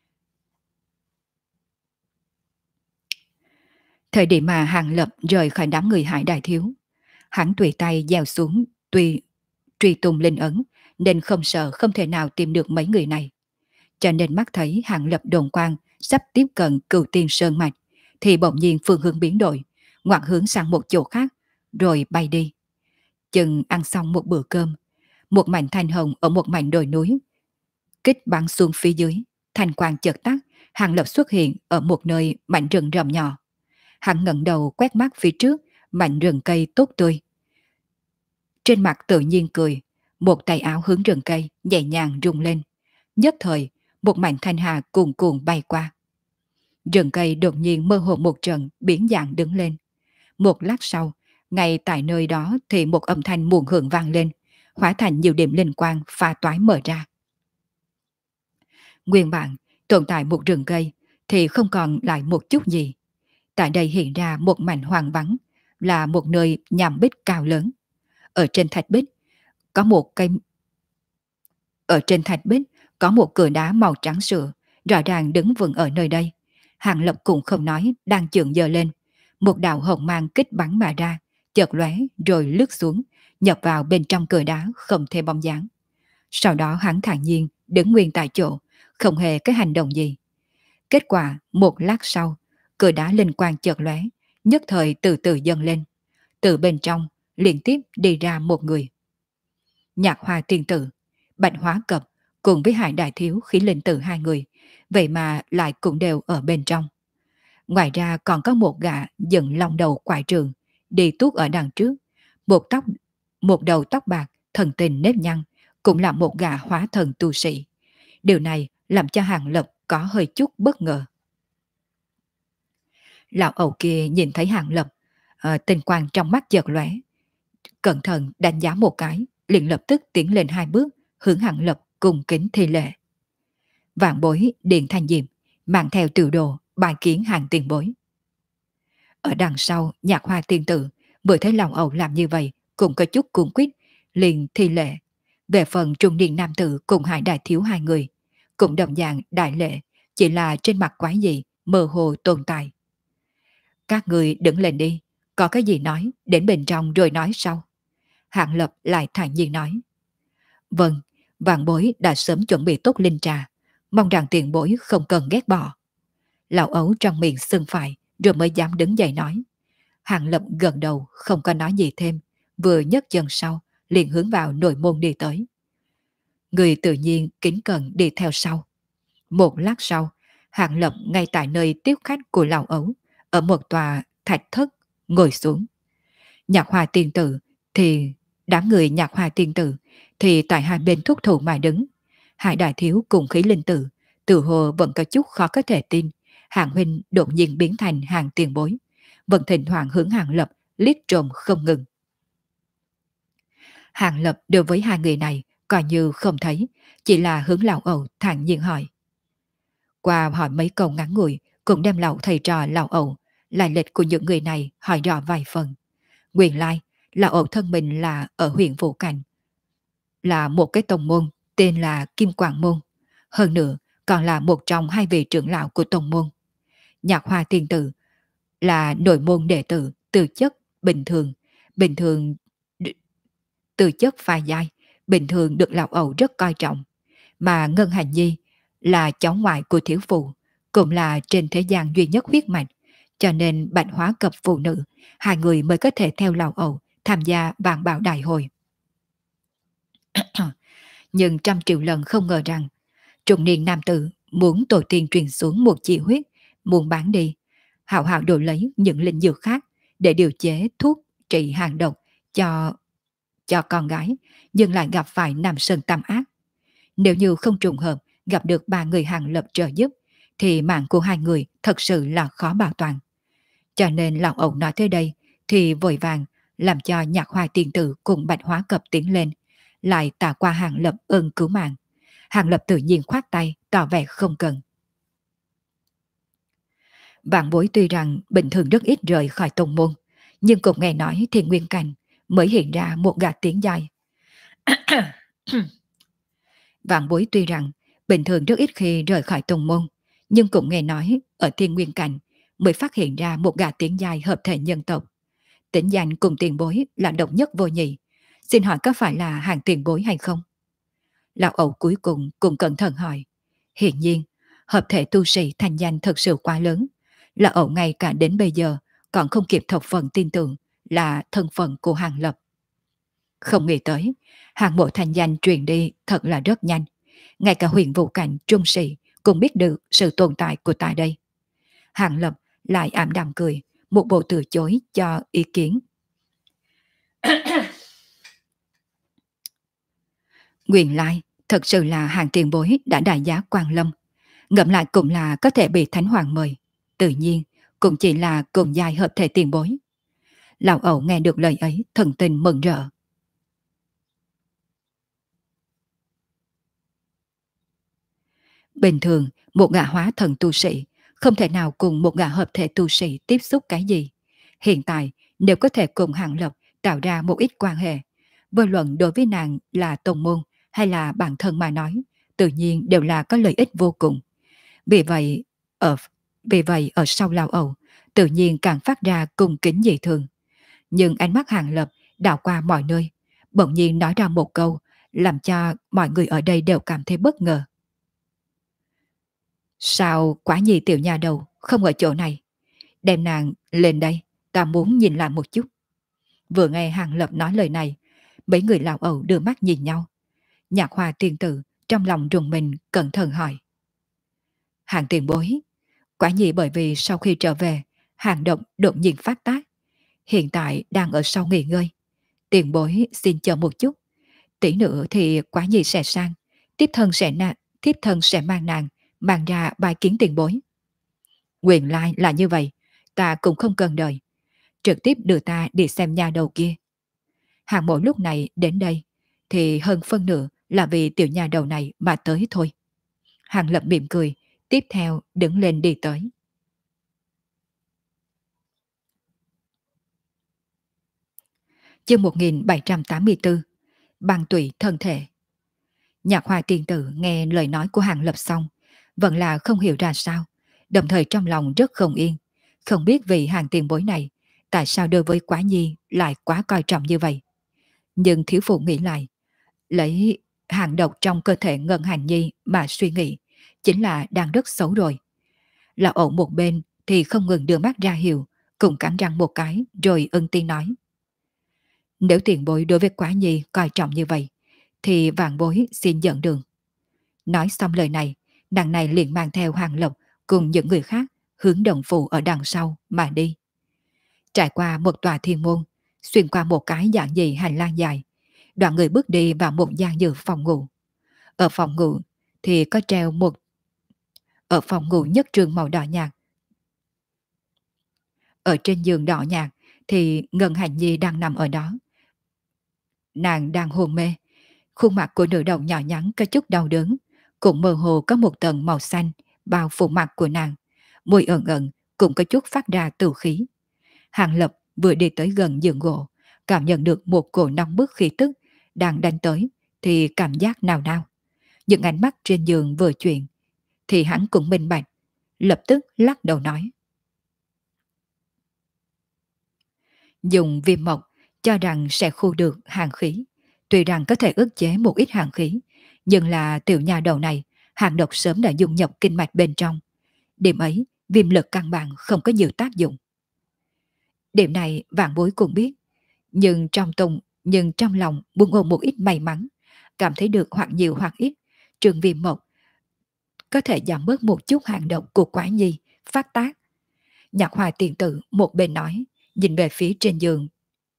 Thời điểm mà Hàng Lập rời khỏi đám người Hải Đại Thiếu, hắn tùy tay gieo xuống truy tung linh ấn, nên không sợ không thể nào tìm được mấy người này. Cho nên mắt thấy Hàng Lập đồn quang sắp tiếp cận Cửu Tiên Sơn Mạch, thì bỗng nhiên phương hướng biến đổi, ngoặt hướng sang một chỗ khác, rồi bay đi. Chừng ăn xong một bữa cơm, một mảnh thanh hồng ở một mảnh đồi núi, kích bắn xuống phía dưới, thanh quang chợt tắt, Hàng Lập xuất hiện ở một nơi mảnh rừng rậm nhỏ. Hắn ngẩng đầu quét mắt phía trước, mảnh rừng cây tốt tươi. Trên mặt tự nhiên cười, một tay áo hướng rừng cây nhẹ nhàng rung lên. Nhất thời, một mảnh thanh hà cuồn cuộn bay qua. Rừng cây đột nhiên mơ hồ một trận biến dạng đứng lên. Một lát sau, ngay tại nơi đó thì một âm thanh muộn hưởng vang lên, hóa thành nhiều điểm linh quang pha toái mở ra. Nguyên bản, tồn tại một rừng cây thì không còn lại một chút gì. Tại đây hiện ra một mảnh hoang vắng, là một nơi nhàm bích cao lớn. Ở trên thạch bích có một cây Ở trên thạch bích có một cửa đá màu trắng sữa, rõ ràng đứng vững ở nơi đây. Hàng Lập cũng không nói, đang chưởng giơ lên. Một đạo hồng mang kích bắn mà ra, chợt lóe rồi lướt xuống, nhập vào bên trong cửa đá không thêm bóng dáng. Sau đó hắn thản nhiên đứng nguyên tại chỗ, không hề cái hành động gì. Kết quả một lát sau, cửa đá linh quang chợt lóe, nhất thời từ từ dâng lên. Từ bên trong liên tiếp đi ra một người. Nhạc Hoa tiên tử, Bạch Hóa Cập cùng với Hải Đại Thiếu khí linh tử hai người, vậy mà lại cũng đều ở bên trong. Ngoài ra còn có một gã dựng lòng đầu quải trường, đi tuốt ở đằng trước, một tóc một đầu tóc bạc, thần tình nếp nhăn, cũng là một gã hóa thần tu sĩ. Điều này làm cho Hàng Lập có hơi chút bất ngờ. Lão ẩu kia nhìn thấy Hàng Lập, tình quang trong mắt chợt lóe, cẩn thận đánh giá một cái, liền lập tức tiến lên hai bước, hướng Hàng Lập cùng kính thi lễ. Vạn bối Điện Thanh Diệm mang theo tiểu đồ bài kiến Hàng tiền bối. Ở đằng sau Nhạc Hoa tiên tử vừa thấy lòng ẩu làm như vậy cũng có chút cuống quýt, liền thi lễ. Về phần trung niên nam tử cùng Hải Đại Thiếu hai người, cũng đồng dạng đại lễ, chỉ là trên mặt quái dị mơ hồ tồn tại. Các người đứng lên đi, có cái gì nói, đến bên trong rồi nói sau. Hạng Lập lại thản nhiên nói. Vâng, vạn bối đã sớm chuẩn bị tốt linh trà, mong rằng tiền bối không cần ghét bỏ. Lão ấu trong miệng xưng phải, rồi mới dám đứng dậy nói. Hạng Lập gần đầu không có nói gì thêm, vừa nhấc chân sau, liền hướng vào nội môn đi tới. Người tự nhiên kính cẩn đi theo sau. Một lát sau, Hạng Lập ngay tại nơi tiếp khách của lão ấu, ở một tòa thạch thất, ngồi xuống. Nhạc Hoa tiên tử thì đám người Nhạc Hoa tiên tử thì tại hai bên thúc thủ mà đứng. Hải Đại Thiếu cùng khí linh tử, tự hồ vẫn có chút khó có thể tin. Hạng huynh đột nhiên biến thành Hàng tiền bối, vẫn thỉnh thoảng hướng Hạng Lập liếc trộm không ngừng. Hạng Lập đối với hai người này coi như không thấy, chỉ là hướng lão ẩu thản nhiên hỏi. Qua hỏi mấy câu ngắn ngủi, cũng đem lão thầy trò lão ẩu lại lịch của những người này hỏi rõ vài phần. Nguyên lai, lão ẩu thân mình là ở huyện Vũ Cảnh, là một cái tông môn tên là Kim Quảng Môn. Hơn nữa, còn là một trong hai vị trưởng lão của tông môn. Nhạc Hoa tiên tử là nội môn đệ tử tư chất bình thường tư chất phai dai, bình thường được lão ẩu rất coi trọng. Mà Ngân Hành Nhi là cháu ngoại của thiếu phụ, cũng là trên thế gian duy nhất huyết mạch, cho nên Bạch Hóa Cập phụ nữ, hai người mới có thể theo lão ẩu tham gia vạn bảo đại hội. Nhưng trăm triệu lần không ngờ rằng trung niên nam tử muốn tổ tiên truyền xuống một chi huyết, muốn bán đi, hào hào đổi lấy những linh dược khác để điều chế thuốc trị hàng độc cho con gái, nhưng lại gặp phải Nam Sơn tam ác. Nếu như không trùng hợp gặp được ba người Hàng Lập trợ giúp, thì mạng của hai người thật sự là khó bảo toàn. Cho nên lão ẩu nói tới đây thì vội vàng làm cho Nhạc Hoa tiên tử cùng Bạch Hóa Cập tiến lên, lại tạ qua Hàng Lập ơn cứu mạng. Hàng Lập tự nhiên khoát tay tỏ vẻ không cần. Vạn bối tuy rằng bình thường rất ít rời khỏi tông môn, nhưng cũng nghe nói Thiên Nguyên Cảnh mới hiện ra một gã tiến giai. Vạn bối tuy rằng bình thường rất ít khi rời khỏi tông môn, nhưng cũng nghe nói ở Thiên Nguyên Cảnh mới phát hiện ra một gã tiến giai hợp thể nhân tộc. Tính danh cùng tiền bối là độc nhất vô nhị. Xin hỏi có phải là Hàng tiền bối hay không? Lão ẩu cuối cùng cũng cẩn thận hỏi. Hiển nhiên, hợp thể tu sĩ thành danh thật sự quá lớn. Lão ẩu ngay cả đến bây giờ còn không kịp thập phần tin tưởng là thân phận của Hàng Lập. Không nghĩ tới, Hàng mộ thành danh truyền đi thật là rất nhanh. Ngay cả huyền vũ cảnh trung sĩ cũng biết được sự tồn tại của ta đây. Hàng Lập lại ảm đạm cười, một bộ từ chối cho ý kiến. Nguyên lai, thật sự là Hàng tiền bối đã đại giá Quan Lâm. Ngẫm lại cũng là có thể bị Thánh Hoàng mời. Tự nhiên, cũng chỉ là cùng giai hợp thể tiền bối. Lão ẩu nghe được lời ấy, thần tình mừng rỡ. Bình thường, một gã hóa thần tu sĩ không thể nào cùng một gã hợp thể tu sĩ tiếp xúc cái gì. Hiện tại, nếu có thể cùng Hàng Lập tạo ra một ít quan hệ, vô luận đối với nàng là tông môn hay là bản thân mà nói, tự nhiên đều là có lợi ích vô cùng. Vì vậy, ở vì vậy ở sau lão ẩu, tự nhiên càng phát ra cung kính dị thường. Nhưng ánh mắt Hàng Lập đảo qua mọi nơi, bỗng nhiên nói ra một câu, làm cho mọi người ở đây đều cảm thấy bất ngờ. Sao Quả Nhi tiểu nhà đầu không ở chỗ này? Đem nàng lên đây, ta muốn nhìn lại một chút. Vừa nghe Hàng Lập nói lời này, mấy người lão ẩu đưa mắt nhìn nhau. Nhạc Hoa tiên tử trong lòng rùng mình cẩn thận hỏi. Hàng tiền bối, quả nhiên bởi vì sau khi trở về, hàng động đột nhiên phát tác. Hiện tại đang ở sau nghỉ ngơi. Tiền bối xin chờ một chút. Tỷ nữa thì quả nhiên sẽ sang. Tiếp thân sẽ mang nàng, mang ra bài kiến tiền bối. Quyền lai là như vậy, ta cũng không cần đợi. Trực tiếp đưa ta đi xem nhà đầu kia. Hàng mộ lúc này đến đây, thì hơn phân nửa là vì tiểu nhà đầu này mà tới thôi. Hàng Lập mỉm cười, tiếp theo đứng lên đi tới. Chương 1784, băng tụy thân thể. Nhạc Hoa tiên tử nghe lời nói của Hàng Lập xong, vẫn là không hiểu ra sao, đồng thời trong lòng rất không yên, không biết vì Hàng tiền bối này, tại sao đối với Quá Nhi lại quá coi trọng như vậy. Nhưng thiếu phụ nghĩ lại, lấy hàng độc trong cơ thể Ngân Hành Nhi mà suy nghĩ, chính là đang rất xấu rồi. Là ổn một bên thì không ngừng đưa mắt ra hiệu, cùng cắn răng một cái rồi ưng tiên nói. Nếu tiền bối đối với Quá Nhi coi trọng như vậy, thì vạn bối xin dẫn đường. Nói xong lời này, nàng này liền mang theo Hàng Lộc cùng những người khác hướng đồng phụ ở đằng sau mà đi. Trải qua một tòa thiên môn, xuyên qua một cái dạng dị hành lang dài, đoàn người bước đi vào một gian như phòng ngủ. Ở phòng ngủ thì có treo một ở phòng ngủ nhất trường màu đỏ nhạt. Ở trên giường đỏ nhạt thì Ngân Hành Nhi đang nằm ở đó. Nàng đang hôn mê, khuôn mặt của nữ đồng nhỏ nhắn có chút đau đớn, cũng mơ hồ có một tầng màu xanh bao phủ mặt của nàng, môi ẩn ẩn cũng có chút phát ra tử khí. Hàng Lập vừa đi tới gần giường gỗ, cảm nhận được một cổ nóng bức khí tức đang đánh tới, thì cảm giác nào nào. Những ánh mắt trên giường vừa chuyển, thì hắn cũng minh bạch, lập tức lắc đầu nói. Dùng viêm mộc cho rằng sẽ khu được hàn khí, tuy rằng có thể ức chế một ít hàn khí, nhưng là tiểu nhà đầu này, hàn độc sớm đã dung nhập kinh mạch bên trong. Điểm ấy, viêm lực căn bản không có nhiều tác dụng. Điểm này vạn bối cũng biết, nhưng trong lòng buông ôm một ít may mắn, cảm thấy được hoặc nhiều hoặc ít, trường viêm mộc có thể giảm bớt một chút hành động của Quá Nhi phát tác. Nhạc Hoa tiền tử một bên nói, nhìn về phía trên giường.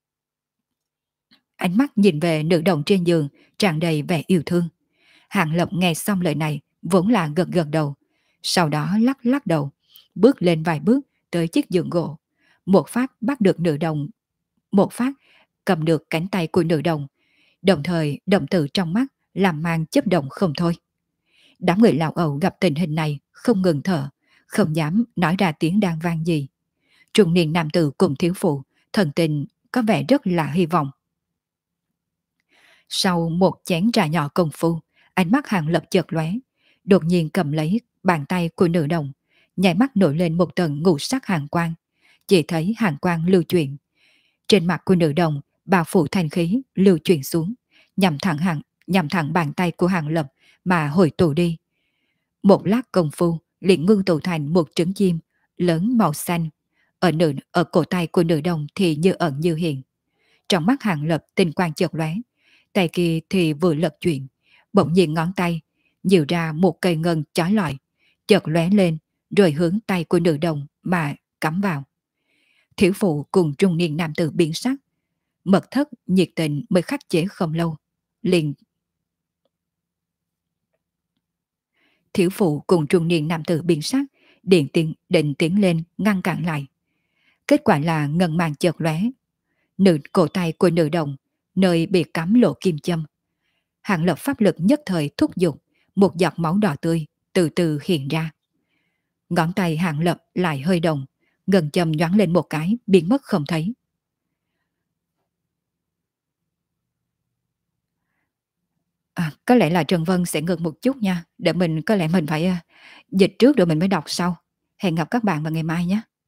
Ánh mắt nhìn về nữ đồng trên giường, tràn đầy vẻ yêu thương. Hàng Lập nghe xong lời này, vốn là gật gật đầu, sau đó lắc lắc đầu, bước lên vài bước tới chiếc giường gỗ, một phát bắt được nữ đồng, một phát cầm được cánh tay của nữ đồng, đồng thời động tử trong mắt làm mang chấp động không thôi. Đám người lão ẩu gặp tình hình này không ngừng thở, không dám nói ra tiếng đang vang gì. Trung niên nam tử cùng thiếu phụ, thần tình có vẻ rất là hy vọng. Sau một chén trà nhỏ công phu, ánh mắt Hàng Lập chợt lóe, đột nhiên cầm lấy bàn tay của nữ đồng, nhảy mắt nổi lên một tầng ngũ sắc hàn quang, chỉ thấy hàn quang lưu chuyển. Trên mặt của nữ đồng, bao phủ thanh khí lưu chuyển xuống, nhằm thẳng bàn tay của Hàng Lập mà hồi tụ đi. Một lát công phu, liền ngưng tụ thành một trứng chim lớn màu xanh. Ở cổ tay của nữ đồng thì như ẩn như hiện. Trong mắt Hàng Lập tinh quang chợt lóe, tay kia thì vừa lật chuyển, bỗng nhiên ngón tay nhiều ra một cây ngân chói lọi, chợt lóe lên rồi hướng tay của nữ đồng mà cắm vào. Thiếu phụ cùng trung niên nam tử biến sắc, mật thất nhiệt tình mới khắc chế không lâu, liền thiếu phụ cùng trung niên nam tử biến sắc, định tiến lên ngăn cản lại. Kết quả là ngân màng chợt lóe, cổ tay của nữ đồng nơi bị cắm lỗ kim châm. Hàng Lập pháp lực nhất thời thúc giục, một giọt máu đỏ tươi từ từ hiện ra. Ngón tay Hàng Lập lại hơi động, ngân châm nhoáng lên một cái biến mất không thấy. Có lẽ là Trần Vân sẽ ngừng một chút nha, để mình có lẽ mình phải dịch trước rồi mình mới đọc sau. Hẹn gặp các bạn vào ngày mai nhé.